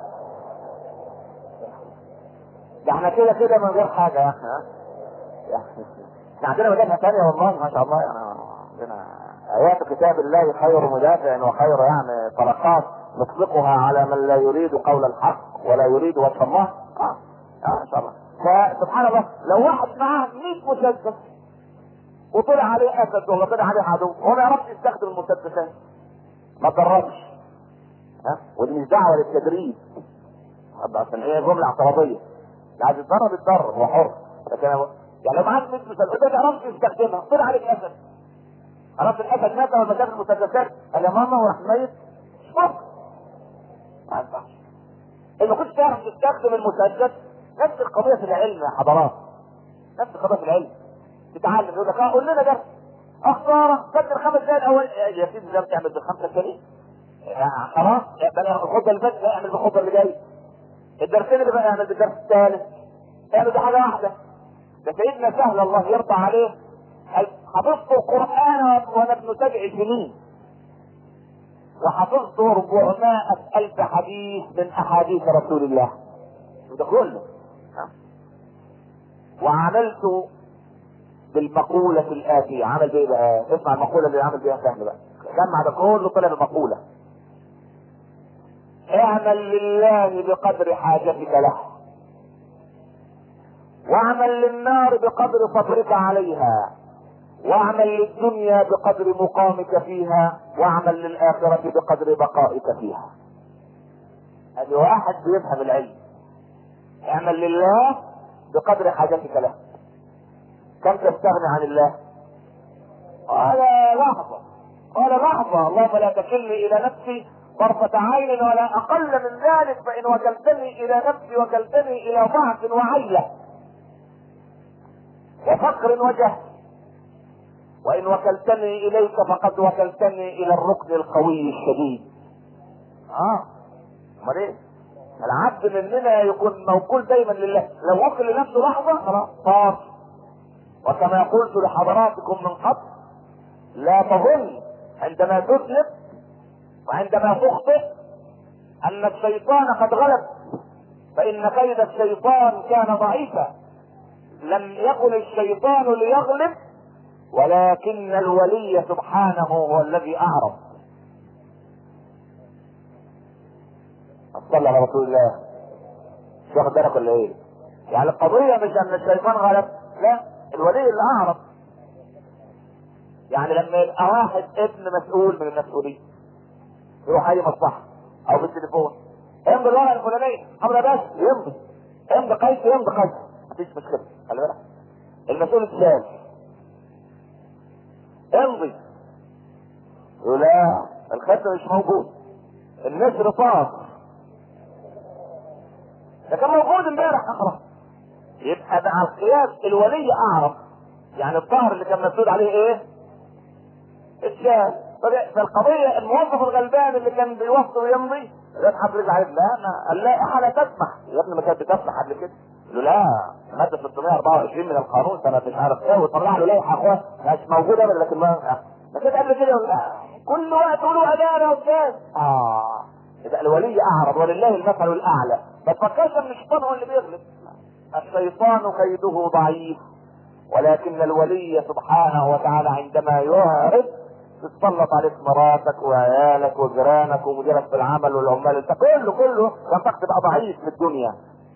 ده احنا كده كده من غير حاجه يا اخي. احنا عندنا مدافع ثانيه والله ما شاء الله، يعني عندنا ايات كتاب الله خير مدافع وخير يعني طلقات نطلقها على من لا يريد قول الحق ولا يريد وجه الله. ان شاء الله. فسبحان الله لو واحد معاه 100 مسدس وطلع عليه اسد ولا طلع عليه عدو هو ما يعرفش يستخدم المسدسات، ما تدربش. ودي مش دعوه للتدريب، عشان هي جمله اعتراضيه. اللي عايز يتدرب هو حر، لكن يعني لو معاك 100 مسدس ما تعرفش تستخدمها طلع عليك اسد، عرفت الاسد مات ولا شاف المسدسات قال يا ماما وراح ميت، مش ممكن. ما ينفعش. إذا كنت تعرف تستخدم المسدس نفس القضيه في العلم يا حضرات، نفس القضيه في العلم. تتعلم يقول لك قول لنا درس اخبارك بدل ال5 دقايق الاول يا سيدي لازم تعمل بال5 الثانيين خلاص. بقى الخطبه اللي فاتت اعمل بالخطبه اللي جايه، الدرسين اللي بقى اعمل بالدرس الثالث، اعمل بحاجه واحده. ده سيدنا سهل الله يرضى عليه حفظت القران وانا ابن 7 سنين وحفظت 400,000 حديث من احاديث رسول الله ده كله. وعملت بالمقولة الآتية. عمل بيه بقى؟ اسمع المقولة اللي عمل بيها سهل بقى، جمع ده كله طلع بمقولة: اعمل لله بقدر حاجتك له، واعمل للنار بقدر صبرك عليها، واعمل للدنيا بقدر مقامك فيها، واعمل للآخرة بقدر بقائك فيها. هذا واحد بيفهم العلم. اعمل لله بقدر حاجتك له. كم تستغني عن الله؟ قال لحظة، قال لحظة، اللهم لا تكلني إلى نفسي طرفة عين ولا أقل من ذلك، فإن وكلتني إلى نفسي وكلتني إلى ضعف وعيلة وفقر وجهل، وإن وكلتني إليك فقد وكلتني إلى الركن القوي الشديد. امال ايه؟ العبد مننا يكون موكول دايما لله، لو وكل لنفسه لحظة خلاص طار. وكما قلت لحضراتكم من قبل، لا تظن عندما تذنب وعندما تخطئ ان الشيطان قد غلب، فان كيد الشيطان كان ضعيفا. لم يكن الشيطان ليغلب ولكن الولي سبحانه هو الذي اعرف. صلى على رسول الله. مش واخد بالك ولا ايه؟ يعني القضيه مش ان الشيطان غلب، لا، الولي اللي اعرف. يعني لما يبقى واحد ابن مسؤول من المسؤولين يروح اي مصلحه او بالتليفون امضي الورقه الفلانيه، امضي بس يمضي، امضي قيس يمضي قيس، مفيش مشكله. خلي بالك المسؤول الثاني امضي يقول لا الخط مش موجود، النسر طار، ده كان موجود امبارح اقرا. يبقى ده على القياس الولي اعرف. يعني الطاهر اللي كان مسؤول عليه ايه؟ الشاهد. فالقضية الموظف الغلبان اللي كان بيوصل ويمضي يضحك رجع عليه، لا ما اللائحة لا تسمح. يا ابني ما كانت بتسمح قبل كده. يقول له لا مادة 624 من القانون سنة مش عارف ايه، وطلع له لائحة اخوان مش موجودة ابدا، لكن ما كانت قبل كده. لا كل وقت له أداة يا استاذ. يبقى الولي اعرض ولله المثل الاعلى. ما تفكرش ان الشيطان هو اللي بيغلب، الشيطان كيده ضعيف، ولكن الولي سبحانه وتعالى عندما يهرب تتسلط عليك مراتك وعيالك وجيرانك ومديرك في العمل والعمال، انت كله ينطق تبقى ضعيف في الدنيا.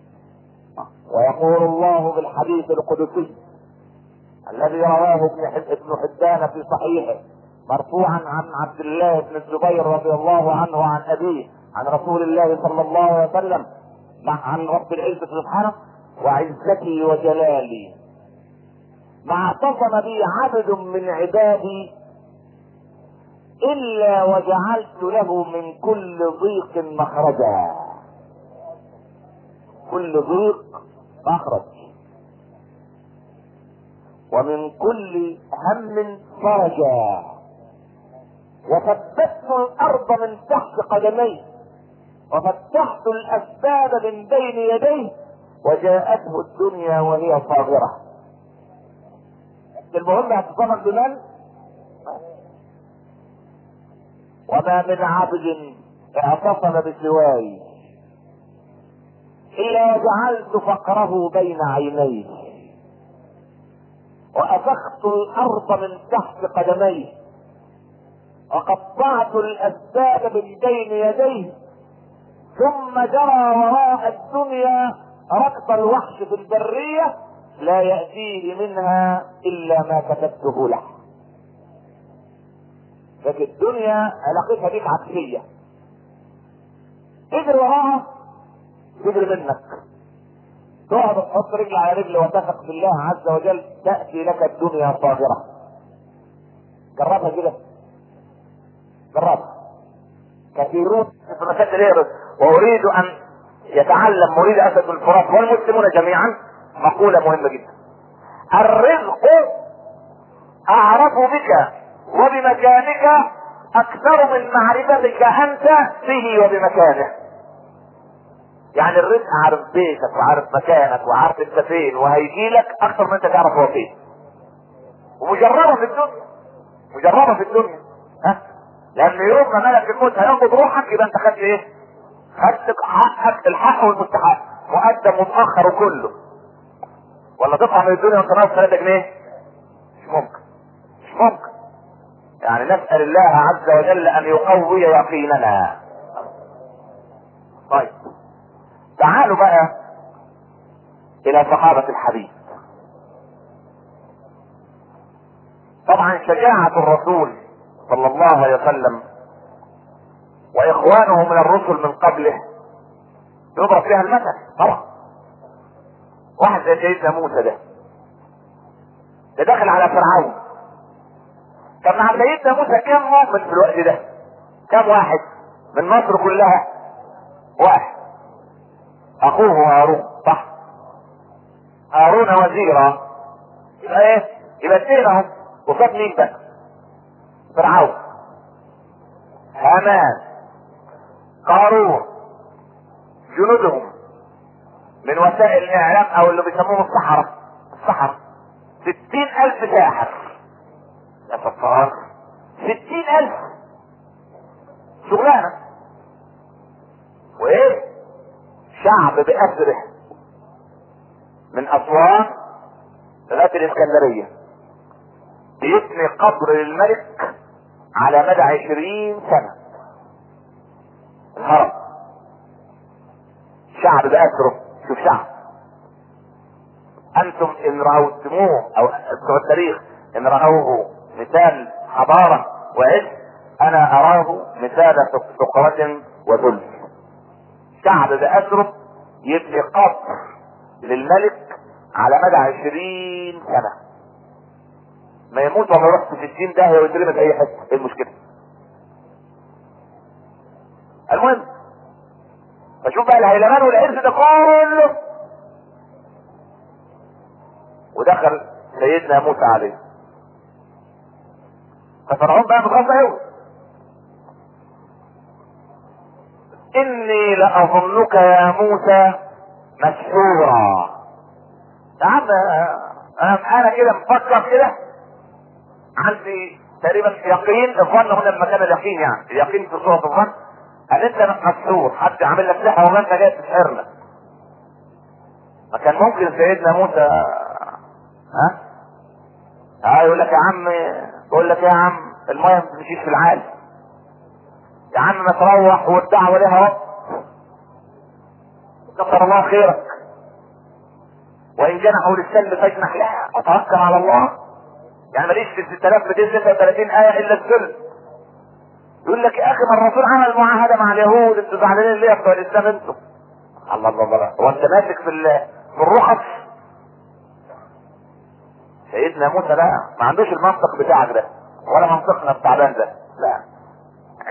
ويقول الله بالحديث القدسي الذي رواه ابن حبان في صحيحه مرفوعا عن عبد الله بن الزبير رضي الله عنه وعن ابيه عن رسول الله صلى الله عليه وسلم عن رب العزة سبحانه: وعزتي وجلالي ما اعتصم بي عبد من عبادي الا وجعلت له من كل ضيق مخرجا. كل ضيق مخرج، ومن كل هم فرجا. وثبت الارض من تحت قدميه، وفتحت الاسباب من بين يديه، وجاءته الدنيا وهي صاغرة. المهم هتصفق بمن؟ وما من عبد اعتصم بسواي الا وجعلت فقره بين عينيه، وافخت الارض من تحت قدميه، وقطعت الاسباب من بين يديه، ثم جرى وراء الدنيا ركض الوحش في البرية، لا يأتيه منها الا ما كتبته له. لكن الدنيا علاقتها بيك عكسية، تجري وراها تجري منك، تقعد تحط رجل على رجل وتثق بالله عز وجل، تأتي لك الدنيا صاغرة. جربها كده، جربها. كثيرون في مساجد الهرس واريد ان يتعلم مريد اسد الفرات والمسلمون جميعا مقولة مهمة جدا: الرزق اعرف بك وبمكانك اكثر من معرفتك انت به وبمكانه. يعني الرزق عارف بيتك وعارف مكانك وعارف انت فين وهيجيلك اكثر من انت تعرف هو فين. ومجربة في الدنيا، مجربة في الدنيا، ها؟ لان يوم ما ملك الموت هياخد روحك يبقى انت خدت ايه؟ خدت حقك، الحق والمستحق، مقدم ومؤخر وكله. ولا تطلع من الدنيا وانت ناقص 3 جنيه؟ مش ممكن، مش ممكن. يعني نسأل الله عز وجل ان يقوي يقيننا. طيب تعالوا بقى الى صحابة الحبيب. طبعا شجاعة الرسول صلى الله عليه وسلم واخوانه من الرسل من قبله يضرب فيها المثل. طبعا واحد زي سيدنا موسى ده داخل على فرعون، كان مع سيدنا موسى كم مؤمن في الوقت ده؟ كم واحد من مصر كلها؟ واحد، اخوه هارون. صح، هارون وزيرا. يبقى ايه؟ يبقى 2 اهو. وصاد مين بقى؟ فرعون، هامان، قارون، جنودهم من وسائل الاعلام او اللي بيسموهم السحرة 60,000 ساحر. يا ستار، 60,000 شغلانة. وايه؟ شعب بأسره من اسوان لغاية الاسكندرية بيبني قبر للملك على مدى 20 سنة. الهرم، شعب بأسره. شوف شعب، انتم ان رأوتموه او بتوع التاريخ ان رأوه مثال حضارة وعز، انا اراه مثال فقرة وذل. شعب بأسره يبني قبر للملك على مدى 20 سنة. ما يموت ولا يروح في 60 داهية ويترمي في اي حتة، ايه المشكلة؟ المهم فشوف بقى الهيلمان والعرس ده كله، ودخل سيدنا موسى عليه. ففرعون بقى متغاظ قوي: اني لاظنك يا موسى مسحورا. يا عم انا كده مفكر كده، عندي تقريبا يقين. الظن هنا المكان اليقين، يعني اليقين في صورة الظن ان انت مسحور، حد عامل لك سحر وما انت جاي تسحرنا. ما كان ممكن سيدنا موسى يقول لك يا عم، يقول لك يا عم المايه ما بتمشيش في العالم، يا عم ما تروح والدعوه لها رب، كثر الله خيرك، وان جنحوا للسلم فاجنح لها وتوكل على الله. يعني ماليش في 6236 ايه الا السلم. يقول لك يا اخي ما الرسول عمل معاهده مع اليهود، انتوا زعلانين ليه بتوع الاسلام انتوا؟ الله الله الله، هو انت ماسك في الرخص؟ سيدنا موسى بقى ما عندوش المنطق بتاعك ده ولا منطقنا التعبان ده، لا.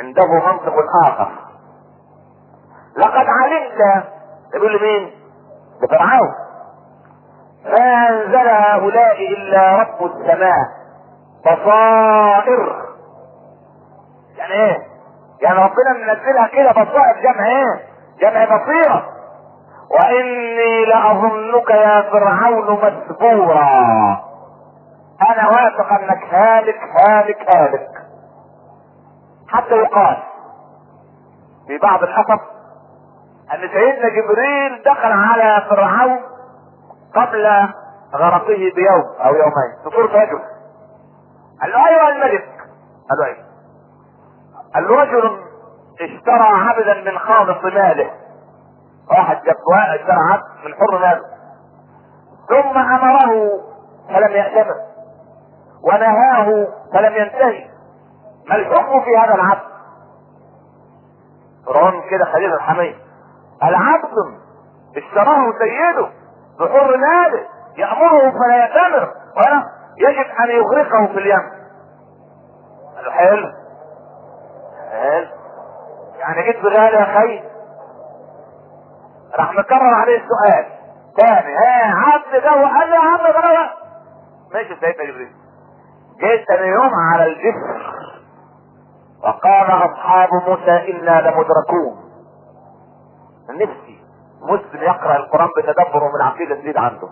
عنده منطق اخر. لقد علمت، يقول لمين؟ لفرعون، ما انزل هؤلاء الا رب السماء بصائر. يعني ايه؟ يعني ربنا منزلها كده بصائر، جمع ايه؟ جمع بصيرة. واني لاظنك يا فرعون مسبورا، انا واثق انك هالك هالك هالك. حتى يقال في بعض الحسب ان سيدنا جبريل دخل على فرعون قبل غرقه بيوم او يومين في صورة رجل. قال له ايها الملك. قال له ايه؟ قال له رجل اشترى عبدا من خالص ماله. واحد جاب اشترى عبد من حر ماله، ثم امره فلم يأتمر ونهاه فلم ينتهي. ما الحكم في هذا العبد؟ فرعون كده خليل الحميد. العبد اشتراه سيده بحر ماله، يأمره فلا يأتمر ولا يجب ان يغرقه في اليم. قال له حلو حلو، يعني جيت بغالي يا خي. راح مكرر عليه السؤال تاني، ها عبد ده؟ قال له يا عم ده ماشي سيدنا جبريل. جيت تاني يوم على الجسر وقال اصحاب موسى انا لمدركون. نفسي مسلم يقرأ القرآن بتدبر ومن عقيدة جديد عنده.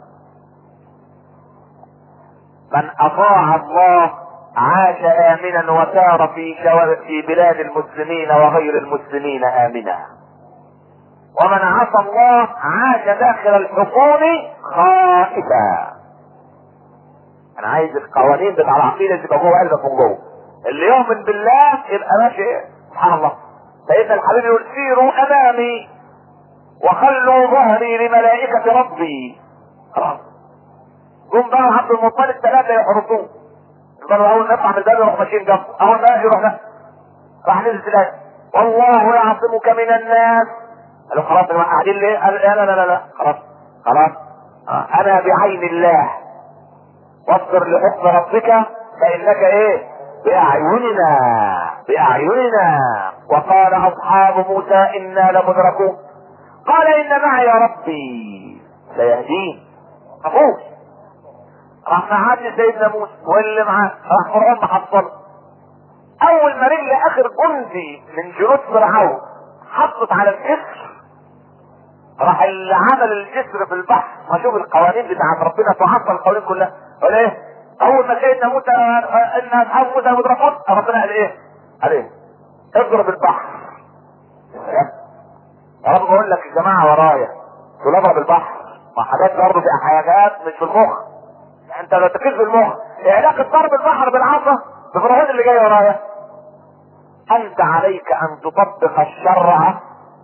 من اطاع الله عاش امنا وسار في بلاد المسلمين وغير المسلمين امنا، ومن عصى الله عاش داخل الحصون خائفا. انا عايز القوانين بتاع العقيده تبقى جوه قلبك من جوه. اللي يؤمن بالله يبقى ماشي سبحان الله. سيدنا الحبيب يقول سيروا امامي وخلوا ظهري لملائكه ربي. خلاص قوم بقى عبد المطلب 3 يحرسوه. المره اول ما يطلع من الباب يروح ماشيين جنبه، اول ما يروح لا راح نزل 3 والله يعصمك من الناس. قالوا خلاص احنا قاعدين ليه؟ قال لا لا لا لا خلاص خلاص انا بعين الله واصبر لحكم ربك فانك ايه؟ باعيننا باعيننا. وقال اصحاب موسى انا لمدركون. قال ان معي يا ربي سيهدين. خافوش. راح معادي سيدنا موسى واللي معاه راح فرعون محصله. اول ما رجل اخر جندي من جنود فرعون حطت على الجسر، راح اللي عمل الجسر في البحر. ما شوف القوانين بتاعت ربنا تعطل القوانين كلها. قال ايه؟ اول ما سيدنا موسى ان اصحاب موسى مدركون، ربنا قال ايه؟ قال ايه؟ اضرب البحر. يا رب بقول لك يا جماعه ورايا تقول اضرب البحر، ما حاجات برضه في حاجات مش في المخ. انت لو تركيز في المخ، ايه علاقه ضرب البحر بالعصا بفرعون اللي جاي ورايا؟ انت عليك ان تطبق الشرع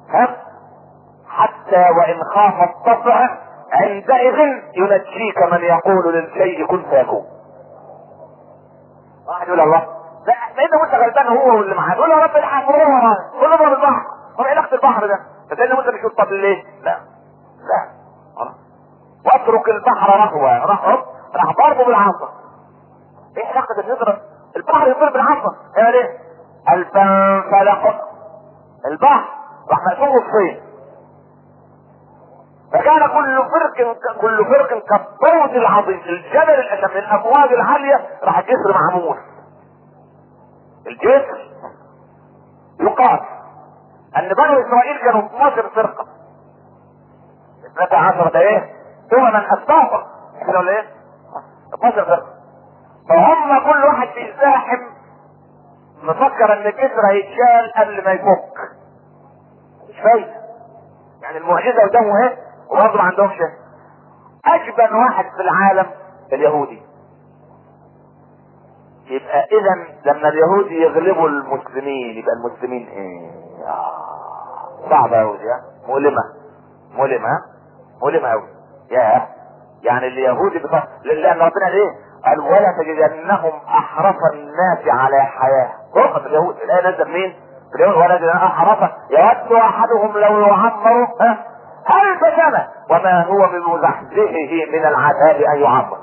حتى وان خاف الطبع عندئذ ينجيك من يقول للشيء كن فيكون. واحد يقول الله لا سيدنا موسى غلبان هو واللي معاه، يقول يا رب الحق هو ورايا قول له اضرب البحر. طب علاقه البحر ده؟ فسيدنا موسى بيقول طب ليه؟ لا لا واترك البحر رهوا. راح ضربه بالعصا. ايه علاقه النضرب البحر يضرب بالعصا؟ قال ايه؟ قال فانفلق البحر راح مقسوم نصين، فكان كل فرق كالطود العظيم الجبل الاشم الامواج العاليه. راح الجسر معمول. الجسر يقال ان بنو اسرائيل كانوا 12 فرقه 12 ايه؟ ثم اسباطا كانوا ايه؟ 12 فرقه. فهم كل واحد بيزاحم مفكر ان الجسر هيتشال قبل ما يفك. مش فايده يعني المعجزه قدامه ايه وبرضه ما عندهمش. اجبن واحد في العالم اليهودي. يبقى اذا لما اليهودي يغلبوا المسلمين يبقى المسلمين ايه؟ صعبه قوي مؤلمه مؤلمه قوي. يا يعني اليهودي لان ربنا ايه؟ قال ولا تجدنهم احرص الناس على حياه. فرقه اليهود الايه نزل مين؟ ولا تجدنهم احرص يود احدهم لو يعمر 1000 سنه وما هو بمزحزحه من العذاب ان يعمر.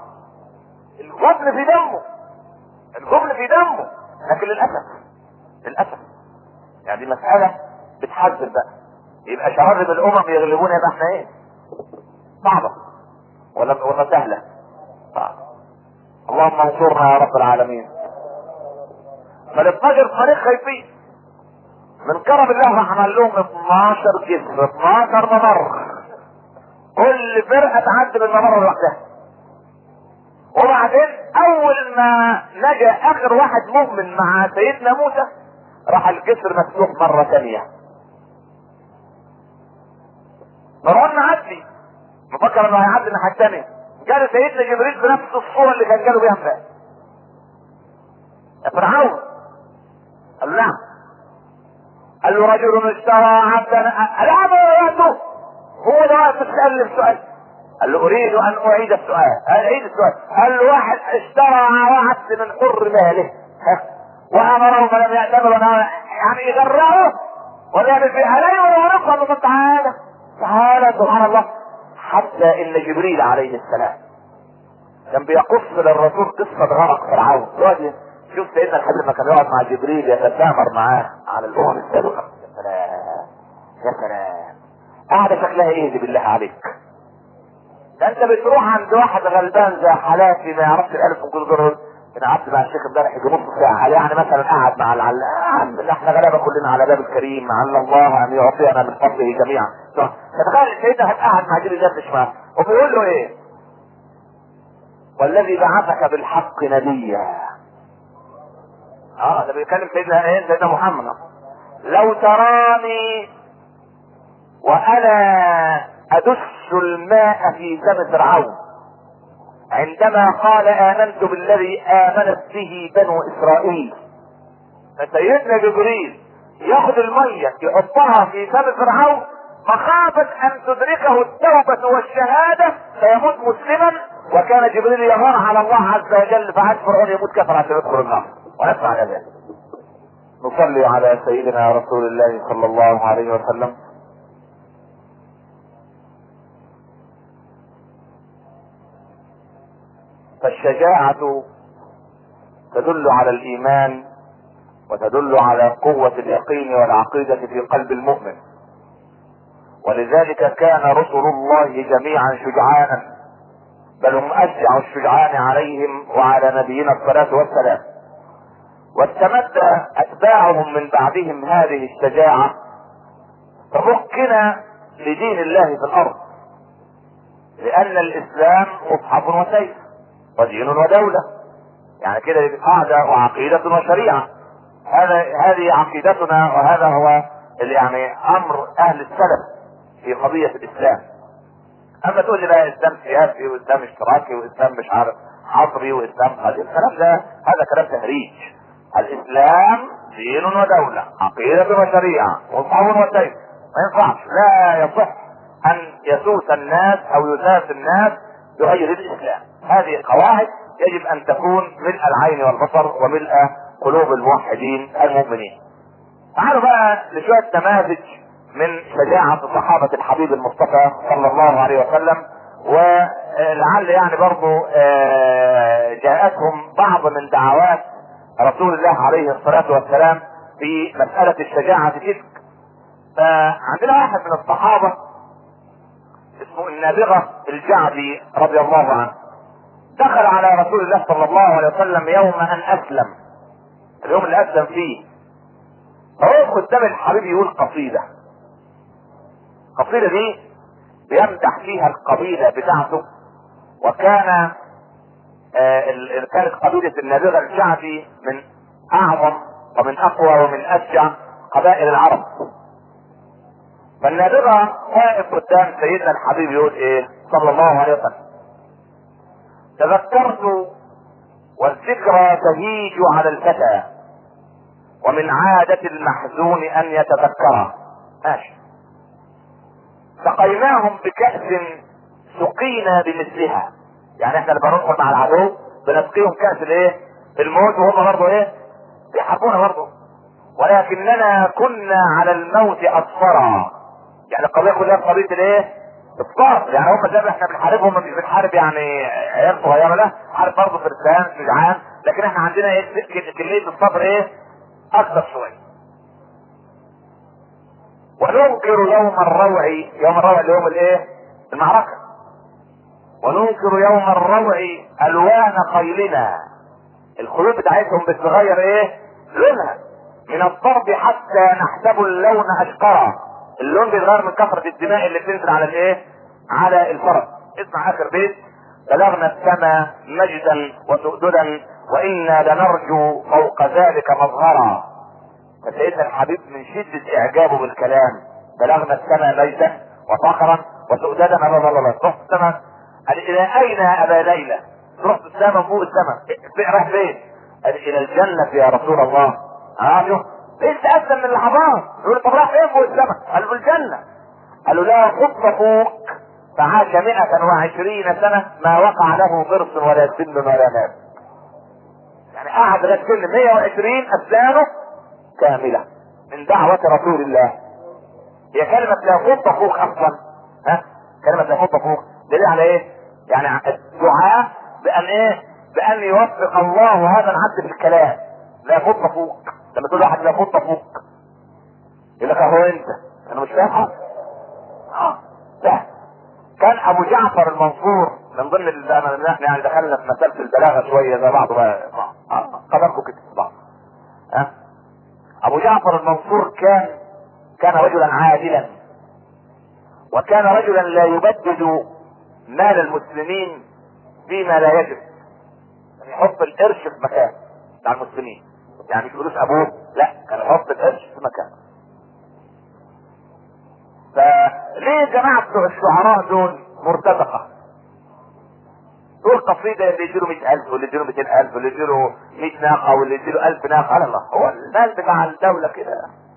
الجبن في دمه لكن للاسف يعني دي مسألة بتحذر بقى. يبقى شرارب الامم يغلبونا، يبقى احنا ايه؟ صعبة ولا سهلة؟ صعبة. اللهم انصرنا يا رب العالمين. فال12 فريق خايفين من كرم الله، عمل لهم 12 جسر، 12 ممر، كل فرقة تعدي بالممر لوحدها. وبعدين اول ما نجا اخر واحد مؤمن مع سيدنا موسى، راح الجسر مفتوح مرة ثانية. فرعون معدي مفكر انه هيعدي الناحية الثانية، جاله سيدنا جبريل بنفس الصورة اللي كان جاله بيها امبارح. يا فرعون، قال له نعم. قال له رجل اشترى عبدا، العبد هو ده وقت تسأل السؤال. قال له اريد ان اعيد السؤال. اعيد السؤال. قال له واحد اشترى عبد من حر ماله وامره فلم يأتمر، يعني يغرقه ولا يعمل فيه عليه ولا يرقى من تعالى تعالى سبحان الله. حتى ان جبريل عليه السلام كان بيقص للرسول قصة غرق فرعون. شوف سيدنا الحبيب لما كان يقعد مع جبريل يتسامر معاه على الامم السابقة. يا سلام يا سلام، قاعدة شكلها ايه دي بالله عليك؟ ده انت بتروح عند واحد غلبان زي حالاتي ما يعرفش الالف وكل دول. انا قعدت مع الشيخ امبارح يجي نص ساعه، يعني مثلا قاعد مع العلام، احنا غلابه كلنا على باب الكريم، لعل الله ان يعطينا من فضله جميعا. فتخيل سيدنا قاعد مع جبريل يدردش معاه وبيقول له ايه؟ والذي بعثك بالحق نبيا. ده بيتكلم سيدنا ايه؟ سيدنا محمد. لو تراني وانا ادس الماء في فم فرعون عندما قال امنت بالذي امنت به بنو اسرائيل، فسيدنا جبريل ياخذ المية يحطها في فم فرعون مخافة ان تدركه التوبة والشهادة فيموت مسلما، وكان جبريل يغار على الله عز وجل فعاد فرعون يموت كفر عشان يدخل النار. ونسمع ذلك. نصلي على سيدنا رسول الله صلى الله عليه وسلم. فالشجاعة تدل على الايمان وتدل على قوة اليقين والعقيدة في قلب المؤمن، ولذلك كان رسل الله جميعا شجعانا، بل هم اشجع الشجعان عليهم وعلى نبينا الصلاة والسلام. واستمد اتباعهم من بعدهم هذه الشجاعة فمكن لدين الله في الارض، لان الاسلام مصحف وسيف ودين ودولة، يعني كده قاعدة وعقيدة وشريعة. هذه عقيدتنا، وهذا هو اللي يعني امر اهل السلف في قضية الاسلام. اما تقول لي بقى اسلام سياسي واسلام اشتراكي واسلام مش عارف حصري واسلام الكلام ده هذا كلام تهريج. الاسلام دين ودولة، عقيدة وشريعة، مصحف وسيف. ما ينفعش، لا يصح ان يسوس الناس او يساس الناس بغير الاسلام. هذه قواعد يجب ان تكون ملء العين والبصر وملء قلوب الموحدين المؤمنين. تعالوا بقى لشوية نماذج من شجاعة صحابة الحبيب المصطفى صلى الله عليه وسلم، ولعل يعني برضو جاءتهم بعض من دعوات رسول الله عليه الصلاة والسلام في مسألة الشجاعة تلك. فعندنا واحد من الصحابة اسمه النابغة الجعدي رضي الله عنه، دخل على رسول الله صلى الله عليه وسلم يوم ان اسلم، اليوم اللي اسلم فيه. فهو قدام الحبيب يقول قصيدة دي بيمدح فيها القبيلة بتاعته، وكان كانت قبيلة النابغة الجعدي من اعظم ومن اقوى ومن اشجع قبائل العرب. فالنابغة واقف قدام سيدنا الحبيب يقول ايه صلى الله عليه وسلم: تذكرت والذكرى تهيج على الفتى، ومن عادة المحزون ان يتذكرها. ماشي. سقيناهم بكأس سقينا بمثلها، يعني احنا اللي بنروح مع العدو بنسقيهم كأس الايه؟ الموت، وهم برضه ايه؟ بيحبونا برضه، ولكننا كنا على الموت اصفرا. يعني القضية كلها قضية الايه؟ الصبر. يعني هم زي ما احنا بنحاربهم مش بنحارب يعني عيال صغيرة، لا، حارب برضه فرسان شجعان، لكن احنا عندنا ايه؟ كمية الصبر ايه؟ اكثر شوية. وننكر يوم الروع، يوم الروع اللي يوم الايه؟ المعركة. وننكر يوم الروع الوان خيلنا، الخيول بتاعتهم بتغير ايه؟ لونها من الضرب حتى نحسب اللون اشقرا، اللون بيتغير من كثرة الدماء اللي بتنزل على الايه؟ على الفرس. اسمع اخر بيت: بلغنا السماء مجدا وسؤددا وانا لنرجو فوق ذلك مظهرا. فسيدنا الحبيب من شدة اعجابه بالكلام: بلغنا السماء مجدا وفخرا وسؤددا. الله تروح السماء، قال الى اين يا ابا ليلى؟ تروح السماء فوق السماء، رايح فين؟ قال الى الجنة يا رسول الله. قالوا انت اسلم من اللحظات، يقول طب راح فين فوق السماء؟ قالوا الجنة. قالوا لا خط فوق فعاش 120 سنة ما وقع له ضرس ولا سن ولا ناب. يعني قعد لغاية سن 120 اسلامه كاملة من دعوة رسول الله. هي كلمة لا خط فوق اصلا، ها؟ كلمة لا خط فوق دليل على ايه؟ يعني الدعاء بان ايه؟ بان يوفق الله هذا العبد في الكلام. لا خط فوق، لما تقول واحد لا خط فوق يقول لك اهو انت، انا مش فاهم. لا، كان ابو جعفر المنصور من ضمن احنا يعني دخلنا في مسألة البلاغة شوية زي بعض قدركم كده بعض. ابو جعفر المنصور كان رجلا عادلا، وكان رجلا لا يبدد مال المسلمين فيما لا يجب، يعني يحط القرش في مكان بتاع المسلمين، يعني مش فلوس ابوه، لا كان يحط القرش في مكان. فليه جماعة بتوع الشعراء دول مرتزقة؟ دول قصيدة اللي يديله 100,000 واللي يديله 200,000 واللي يديله 100 ناقة واللي يديله 1000 ناقة. على الله، هو المال بتاع الدولة كده.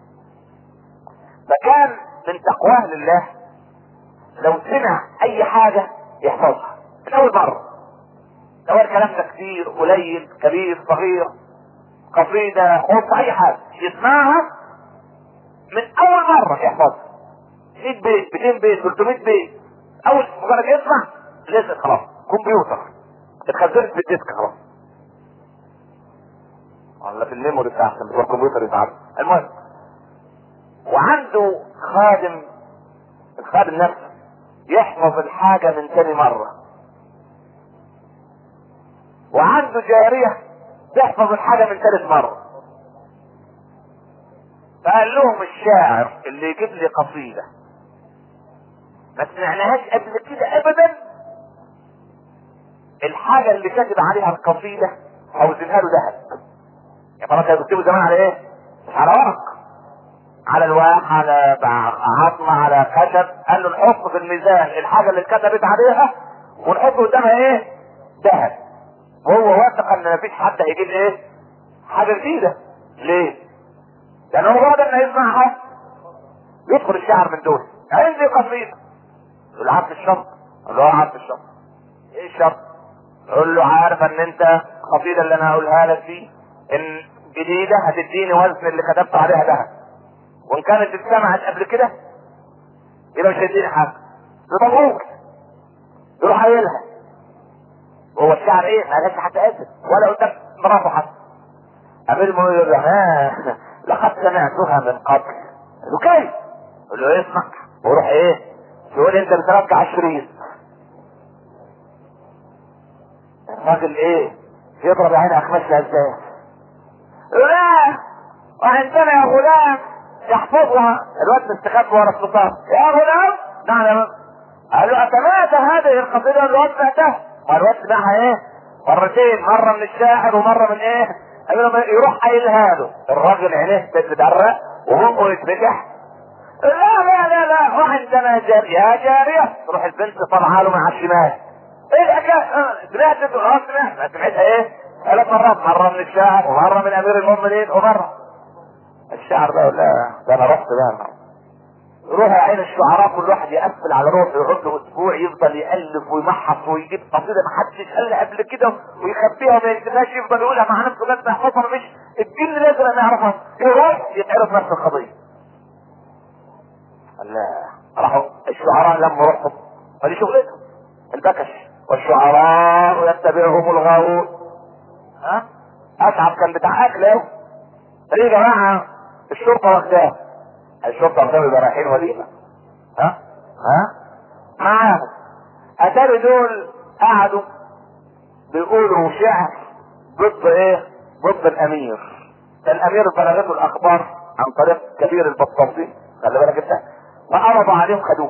فكان من تقواه لله لو سمع اي حاجة يحفظها من اول مرة، سواء الكلام ده كتير قليل كبير صغير، قصيدة خطة اي حاجة يسمعها من اول مرة يحفظها. 100 بيت 200 بيت 300 بيت، اول مجرد يسمع لسه خلاص كمبيوتر اتخزنت في الديسك خلاص، ولا في الميموري بتاع الكمبيوتر يتعرف. المهم، وعنده خادم، الخادم نفسه يحفظ الحاجة من تاني مرة، وعنده جارية تحفظ الحاجة من ثالث مرة. فقال لهم الشاعر اللي يجيب لي قصيدة ما سمعناهاش قبل كده ابدا، الحاجة اللي كاتب عليها القصيدة هوزنها له ذهب. يعني طبعا كانوا بيكتبوا زمان على ايه؟ مش على ورق، على الواح، على عظمة، على خشب. قال له نحط في الميزان الحاجة اللي اتكتبت عليها ونحط قدامها ايه؟ ذهب. وهو واثق ان مفيش حد هيجيب ايه؟ حاجة جديدة. ليه؟ لانه مجرد انه يسمعها يدخل الشعر من دول. عندي قصيدة، يقول عارف الشرط؟ يقول له عارف الشرط. ايه الشرط؟ يقول له عارف ان انت القصيدة اللي انا هقولها لك دي ان جديدة هتديني وزن اللي كتبت عليها ذهب، وان كانت اتسمعت قبل كده يبقى مش هيديني حاجة. يطلعوك يروح قايلها. وهو الشعر ايه؟ ما لهاش حتى اسف ولا قدام مراته حتى. امير المؤمنين يقول له لقد سمعتها من قبل. يقول له كيف؟ يقول له اسمع، وروح ايه؟ يقول انت بترجع الشريط. الراجل ايه؟ يضرب عينها اخمشها ازاي؟ لا، وعندنا يا غلام يحفظها. الواد مستخبي ورا الستار. يا غلام نعم. قال له اتمات هذه القصيدة؟ الواد سمعتها. والواد سمعها ايه؟ مرتين، مرة من الشاعر ومرة من ايه؟ يروح قايلها له. الراجل عينيه تتدرق وبقه يتفتح. لا وعندنا جارية. يا جارية، تروح البنت طالعه له مع الشمال. ايه الحكاية؟ سمعت؟ سمعت. سمعتها ايه؟ 3 مرات، مرة من الشاعر ومرة من امير المؤمنين ومرة الشعر بقى. لا ده انا رحت بقى. يروح يا عين الشعراء كل واحد يقفل على روحه، يقعد له اسبوع يفضل يالف ويمحص ويجيب قصيده ما حدش قالها قبل كده ويخبيها وما يكتبهاش، يفضل يقولها مع نفسه بس ما يحفظها. مش الدين لازم ان يعرفها. يروح يتعرف نفس القضيه. لا، راحوا الشعراء لما رحوا فدي شغلتهم البكش، والشعراء يتبعهم الغاوون. اسعد كان بتاع اكل اهو. يا جماعه الشرطه واخداه، الشرطه بتبقى رايحين وليمه، ها معاهم. اتاري دول قعدوا بيقولوا شعر ضد ايه؟ ضد الامير. فالامير بلغته الاخبار عن طريق كبير البطاطين، خلي بالك انت، فقبضوا عليهم خدوه.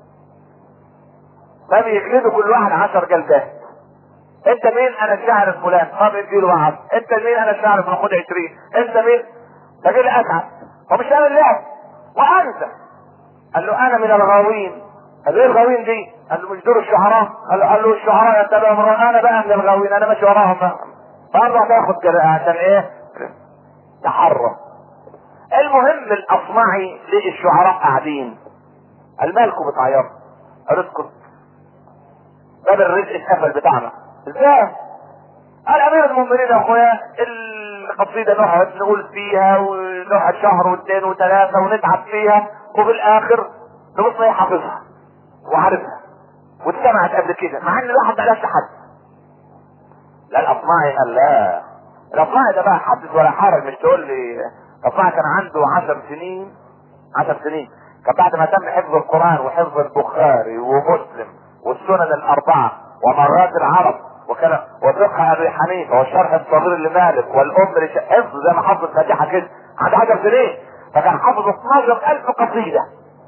فبيجلدوا كل واحد 10 جلدات. انت مين؟ انا الشاعر الفلان. طب اديله بعض. انت مين؟ انا الشاعر الفلان. خد 20. انت مين؟ فجيل اسعد. ومش انا اللعب وانت. قال له انا من الغاوين. قال له ايه الغاوين دي؟ قال له مش دول الشعراء. قال له الشعراء يتبعهم. انا بقى من الغاوين، انا ماشي وراهم. برضه هتاخد كده عشان ايه؟ تحرى. المهم الاصمعي لقي الشعراء قاعدين. قال مالكم بتعيطوا؟ قال اسكت، باب الرزق اتقفل بتاعنا. ازاي؟ قال امير المؤمنين يا اخويا، القصيده نقعد نقول فيها ونقعد شهر واثنين وثلاثه ونتعب فيها، وفي الاخر نبص هي حافظها وعارفها واتسمعت قبل كده، مع ان الواحد ما قالهاش لحد. لا الاصمعي قال لا، الاصمعي ده بقى حدث ولا حرج. مش تقول لي الاصمعي كان عنده 10 سنين، 10 سنين كان بعد ما تم حفظ القران وحفظ البخاري ومسلم والسنن الاربعه ومرات العرب وكان وفقه ابي حنيفه والشرح الصغير لمالك والام حفظ زي ما حفظ الفاتحه كده، عنده 10 سنين. فكان حافظ 12,000 قصيده،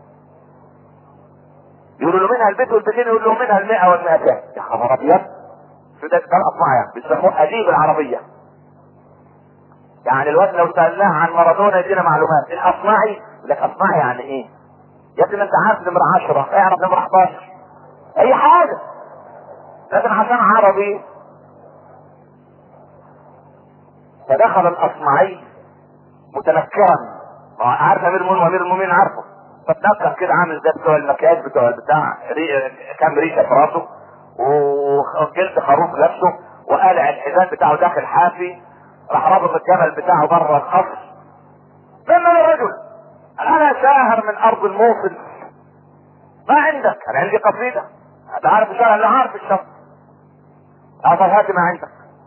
يقولوا له منها البيت والبيتين، يقول له منها 100 وال200. يا خبر ابيض، شو ده الاصمعي بيسموه اديب العربيه. يعني الواد لو سالناه عن مارادونا يدينا معلومات. الاصمعي لك اصمعي يعني ايه؟ يا ابني ما انت عارف نمرة 10، اعرف نمرة 11، اي حاجة، لكن عشان عربي. فدخل الاصمعي متنكرا، عارف امير المؤمنين وامير المؤمنين عارفه، فتنكر كده عامل زي بتوع المكياج بتوع البتاع، كام ريشه في راسه وجلد خروف لابسه وقالع الحزام بتاعه داخل حافي، راح رابط الجمل بتاعه بره القصر. من الرجل؟ انا شاهر من ارض الموصل. ما عندك؟ انا عندي قصيدة. انت عارف الشرع؟ اللي عارف الشرع. اعطى هات ما عندك.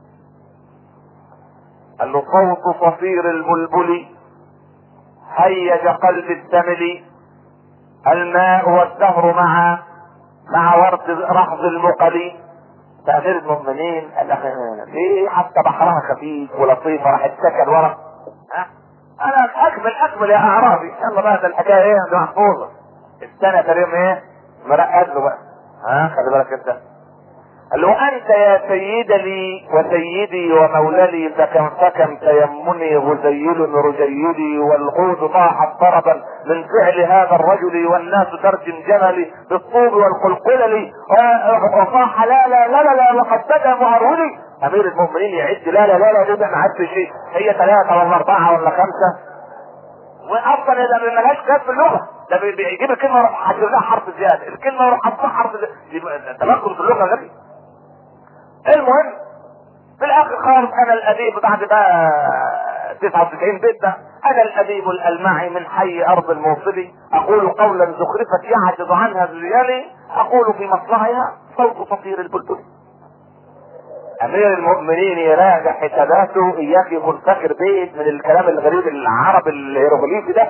قال له صوت صفير البلبل هيج قلب الثمل، الماء والدهر مع ورد رحظ المقلي. فامير المؤمنين قال لك ليه حتى بحرها خفيف ولطيفه راح تسكن ورا؟ انا اكمل يا اعرابي. يلا بقى ده الحكايه ايه ده محفوظه. السنه تقريبا ايه مرقد له بقى. خلي بالك انت. قال له انت يا سيد لي وسيدي ومولى فكم تيمني غزيل رجيلي، والعود طاحت طربا من فعل هذا الرجل، والناس ترجم جملي بالطوب والقلقلل، وصاح لا لا لا لا لا وقد بدا مهرولي. امير المؤمنين يعد لا لا لا لا ده ما عدت شيء، هي 3 ولا 4 ولا 5. واصلا ده ملهاش كاس في اللغه، ده بيجيب الكلمه يروح حاطط لها حرف زياده، الكلمه يروح حاطط حرف زياده، تمكن في اللغه غبي. المهم في الاخر خالص انا الاديب بعد بقى 99 بيت ده، انا الاديب الالمعي من حي ارض الموصلي، اقول قولا زخرفت يعجز عنها الرجال، اقول في مصنعها صوت صفير البلبل. امير المؤمنين يراجع حساباته، اياك يكون فاكر بيت من الكلام الغريب العربي الهيروغليفي ده.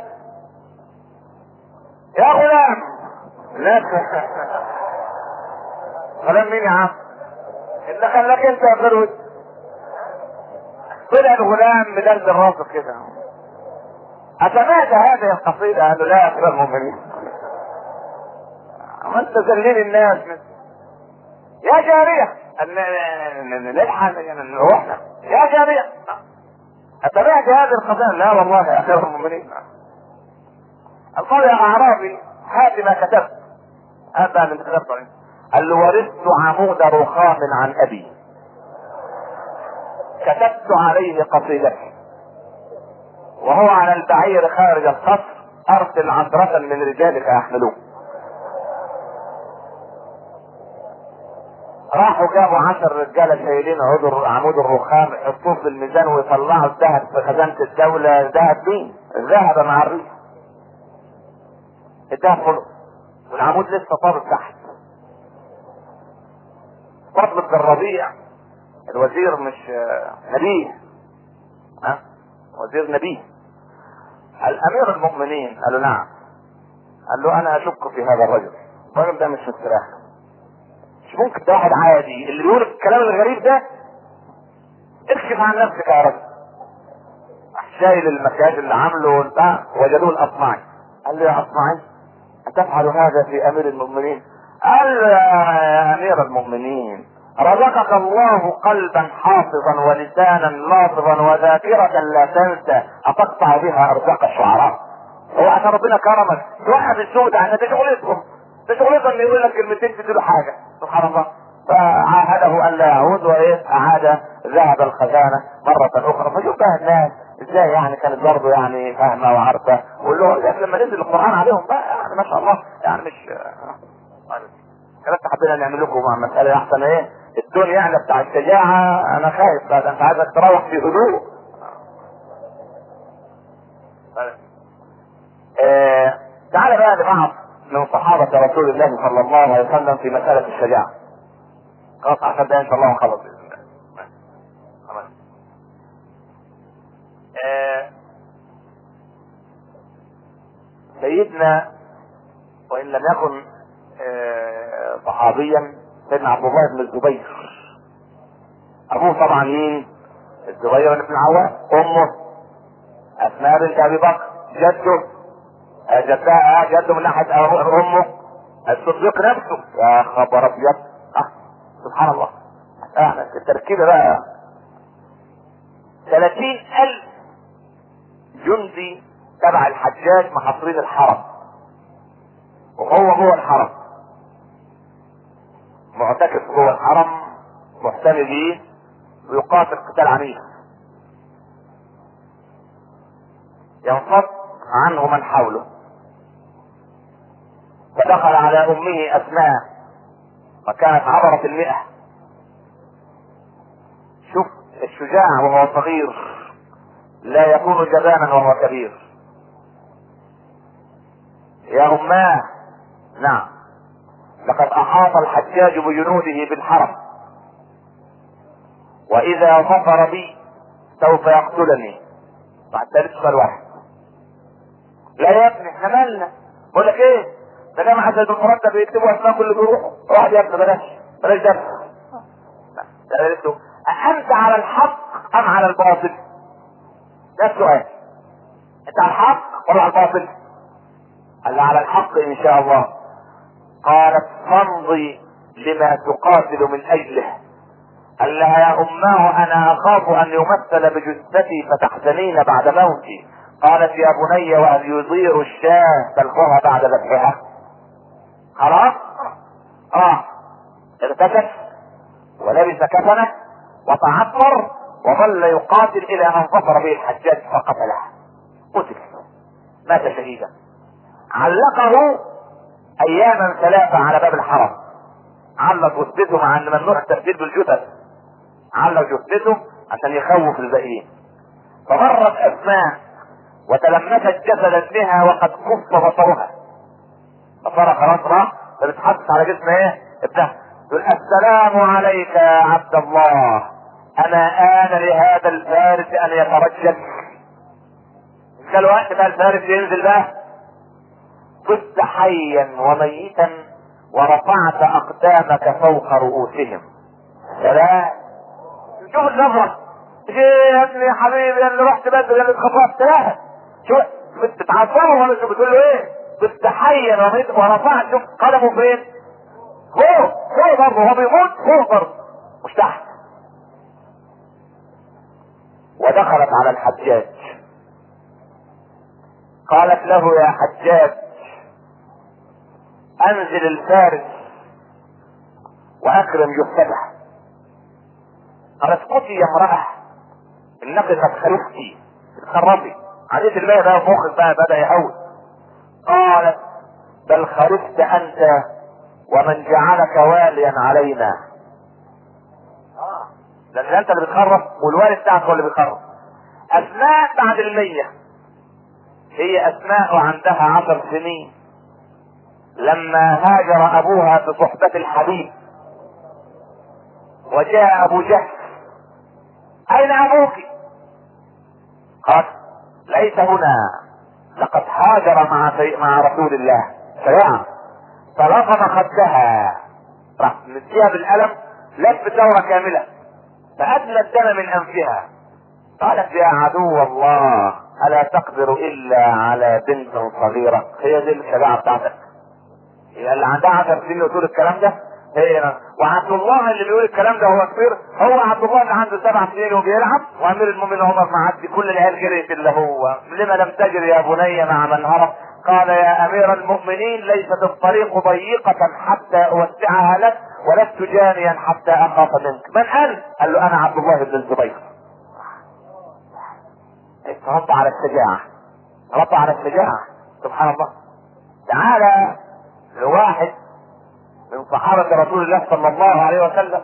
يا غلام لا غلام مين يا عم؟ اللي خلاك انت يا فرود. طلع الغلام مدلدل راسه كده. أسمعت هذه القصيدة؟ قال له لا يا أخي المؤمنين، وانت تذليل الناس يا جارية نلحن نروحنا يا جارية. أسمعت هذه القصيدة؟ لا والله يا أخي المؤمنين. قال يا أعرابي هات ما كتبت. هذا اللي كتبته. قال له ورثت عمود رخام عن أبي، كتبت عليه قصيدتي، وهو على البعير خارج القصر ارسل 10 من رجالك يحملوه. راحوا جابوا 10 رجاله شايلين عمود الرخام، يحطوه في الميزان ويطلعوا الذهب في خزانه الدوله. ذهب مين؟ الذهب مع الريح. الذهب كله والعمود لسه طابق تحت. فضل بن الربيع الوزير مش نبيه، وزير نبيه، الامير المؤمنين قال له نعم. قال له انا اشك في هذا الرجل ده مش مستريح. مش ممكن ده واحد عادي اللي بيقول الكلام الغريب ده. اكشف عن نفسك يا رجل. شايل المكياج اللي عامله بتاع وجدوه الاصمعي. قال له يا اصمعي اتفعل هذا في امير المؤمنين؟ قال له يا امير المؤمنين رزقك الله قلبا حافظا ولسانا ناطقا وذاكرة لا تنسى اتقطع بها ارزاق الشعراء. هو عشان ربنا كرمك توحد السود عشان ده شغلتهم. ده شغلتهم ان يقول لك كلمتين تديله حاجه. سبحان الله. فعاهده ان لا يعود وايه اعاد ذهب الخزانه مره اخرى. فشوف بقى الناس ازاي يعني كانت برضه يعني فاهمه وعارفه. وقول له لما نزل القران عليهم بقى يعني ما شاء الله يعني مش كده. حبينا نعمل لكم مع مساله احسن ايه الدنيا يعني بتاع الشجاعه. انا خايف بقى انت عايزك تروح في هدوء. تعال بقى لبعض من صحابة رسول الله صلى الله عليه وسلم في مسألة الشجاعة. خلاص 10 دقايق ان شاء الله ونخلص بإذن الله. خلاص. سيدنا وإن لم يكن صحابيا سيدنا عبد الله بن الزبير. أبوه طبعا مين؟ الزبير بن العوام. أمه أسماء بنت أبي بكر. جده من ناحية أمه الصديق نفسه. يا خبر أبيض. سبحان الله. التركيبة بقى 30,000 جندي تبع الحجاج محاصرين الحرم وهو جوه الحرم معتكف جوه الحرم محتمي بيه ويقاتل قتال عنيف. ينفض عنه من حوله فدخل على امه اسماء وكانت عبرت 100. شوف الشجاع وهو صغير لا يكون جبانا وهو كبير. يا اماه نعم لقد احاط الحجاج بجنوده بالحرم واذا ظفر بي سوف يقتلني. بعد ذلك سؤال واحد. لا يا ابني احنا مالنا. بقول لك ايه ده جامعة زي المرتب بيكتبوا اسماء كل بيروحوا. واحد يا ابني بلاش درس. لا قالت له أأنت على الحق أم على الباطل؟ ده السؤال. أنت على الحق ولا على الباطل؟ قال على الحق إن شاء الله. قالت فامضي لما تقاتل من أجله. قال لها يا أماه أنا أخاف أن يمثل بجثتي فتحزنين بعد موتي. قالت يا بني وهل يضير الشاة تلقوها بعد ذبحها؟ خلاص ارتكت ولبس كفنه وتعطر وظل يقاتل الى ان ظفر به الحجاج فقتله. قتل مات شهيدا. علقه اياما 3 على باب الحرم. علق جثته مع ان ممنوع التبديل بالجثث. علق جثته عشان يخوف الباقيين. فمرت اسماء وتلمست جسد ابنها وقد كف بصرها. بصرها خلاص راح فبتحدث على جسم ايه ابنها. تقول السلام عليك يا عبد الله انا آن لهذا الفارس ان يترجل. جاء الوقت بقى الفارس ينزل بقى. كنت حيا وميتا ورفعت اقدامك فوق رؤوسهم. سلام. شوف النظرة. ايه يا ابني يا حبيبي اللي رحت بدري اللي اتخطفت. لا شوف بتتعصبوا ولا شو بتقول له ايه؟ كنت حيا وميتا ورفعت. شوف قدمه فين؟ فوق برضه. هو بيموت فوق برضه مش تحت. ودخلت على الحجاج قالت له يا حجاج انزل الفارس واكرم جثته. قالت اسكتي يا امرأة انك قد خلفتي. اتخربي عديت الباقي بقى مخك بقى بدأ يهوي. قالت بل خلفت انت ومن جعلك واليا علينا. لان انت اللي بتخرف والوالد بتاعك هو اللي بيخرف. اسماء بعد 100 هي اسماء عندها 10 سنين لما هاجر ابوها بصحبة الحبيب وجاء ابو جهل. اين ابوك؟ قال ليس هنا. لقد هاجر مع رسول الله شجاعة، فلقم خدها، راح مديها بالقلم، لف دورة كاملة فأدلى الدم من أنفها. قالت يا عدو الله ألا تقدر إلا على بنت صغيرة؟ هي دي الشجاعة بتاعتك؟ هي اللي عندها 10 سنين وتقول الكلام ده؟ هي. وعبد الله اللي بيقول الكلام ده وهو كبير هو عبد الله اللي عنده 7 سنين وبيلعب، وامير المؤمنين عمر معدي كل العيال جريت الا هو. لما لم تجر يا بني مع من هرب؟ قال يا امير المؤمنين ليست الطريق ضيقة حتى اوسعها لك، ولست جانيا حتى اخاف منك. من انت؟ قال له انا عبد الله بن الزبير. رد على الشجاعة، رد على الشجاعة، سبحان الله. تعالى لواحد من صحابة رسول الله صلى الله عليه وسلم،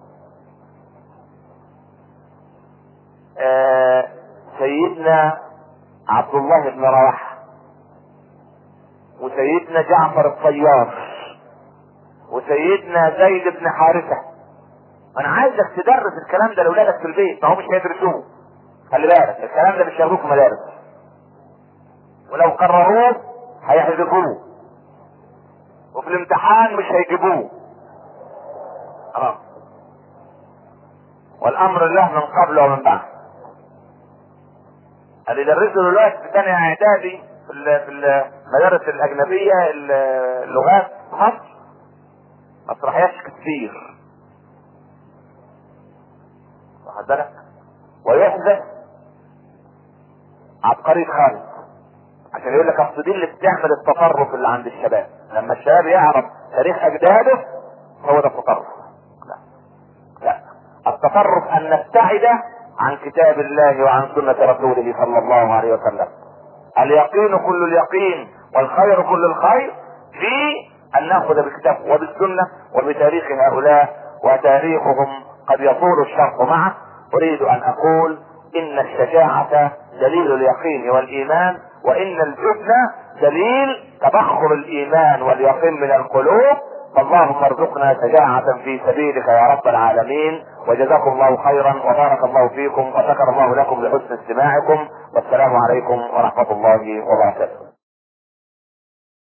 سيدنا عبد الله بن رواحة، وسيدنا جعفر الطيار، وسيدنا زيد بن حارثة. انا عايزك تدرس الكلام ده لاولادك في البيت، ما هو مش هيدرسوه. خلي بالك الكلام ده مش هياخدوه في مدارس، ولو قرروه هيحذفوه، وفي الامتحان مش هيجيبوه. والامر الله من قبل ومن بعد. اللي يدرسوا دلوقتي في ثانية اعدادي في المدارس الاجنبية اللغات في مصر مسرحيات كتير، واخد بالك؟ ويحدث عبقري خالص عشان يقول لك اصل دي اللي بتعمل التطرف اللي عند الشباب. لما الشباب يعرف تاريخ اجداده هو ده التطرف. لا، التطرف ان نبتعد عن كتاب الله وعن سنة رسوله صلى الله عليه وسلم. اليقين كل اليقين والخير كل الخير في ان ناخذ بالكتاب وبالسنة وبتاريخ هؤلاء، وتاريخهم قد يطول الشرح معه. اريد ان اقول ان الشجاعة دليل اليقين والايمان، وان الجبن دليل تبخر الايمان واليقين من القلوب. فاللهم ارزقنا شجاعة في سبيلك يا رب العالمين، وجزاكم الله خيرا وبارك الله فيكم وشكر الله لكم لحسن استماعكم، والسلام عليكم ورحمة الله وبركاته.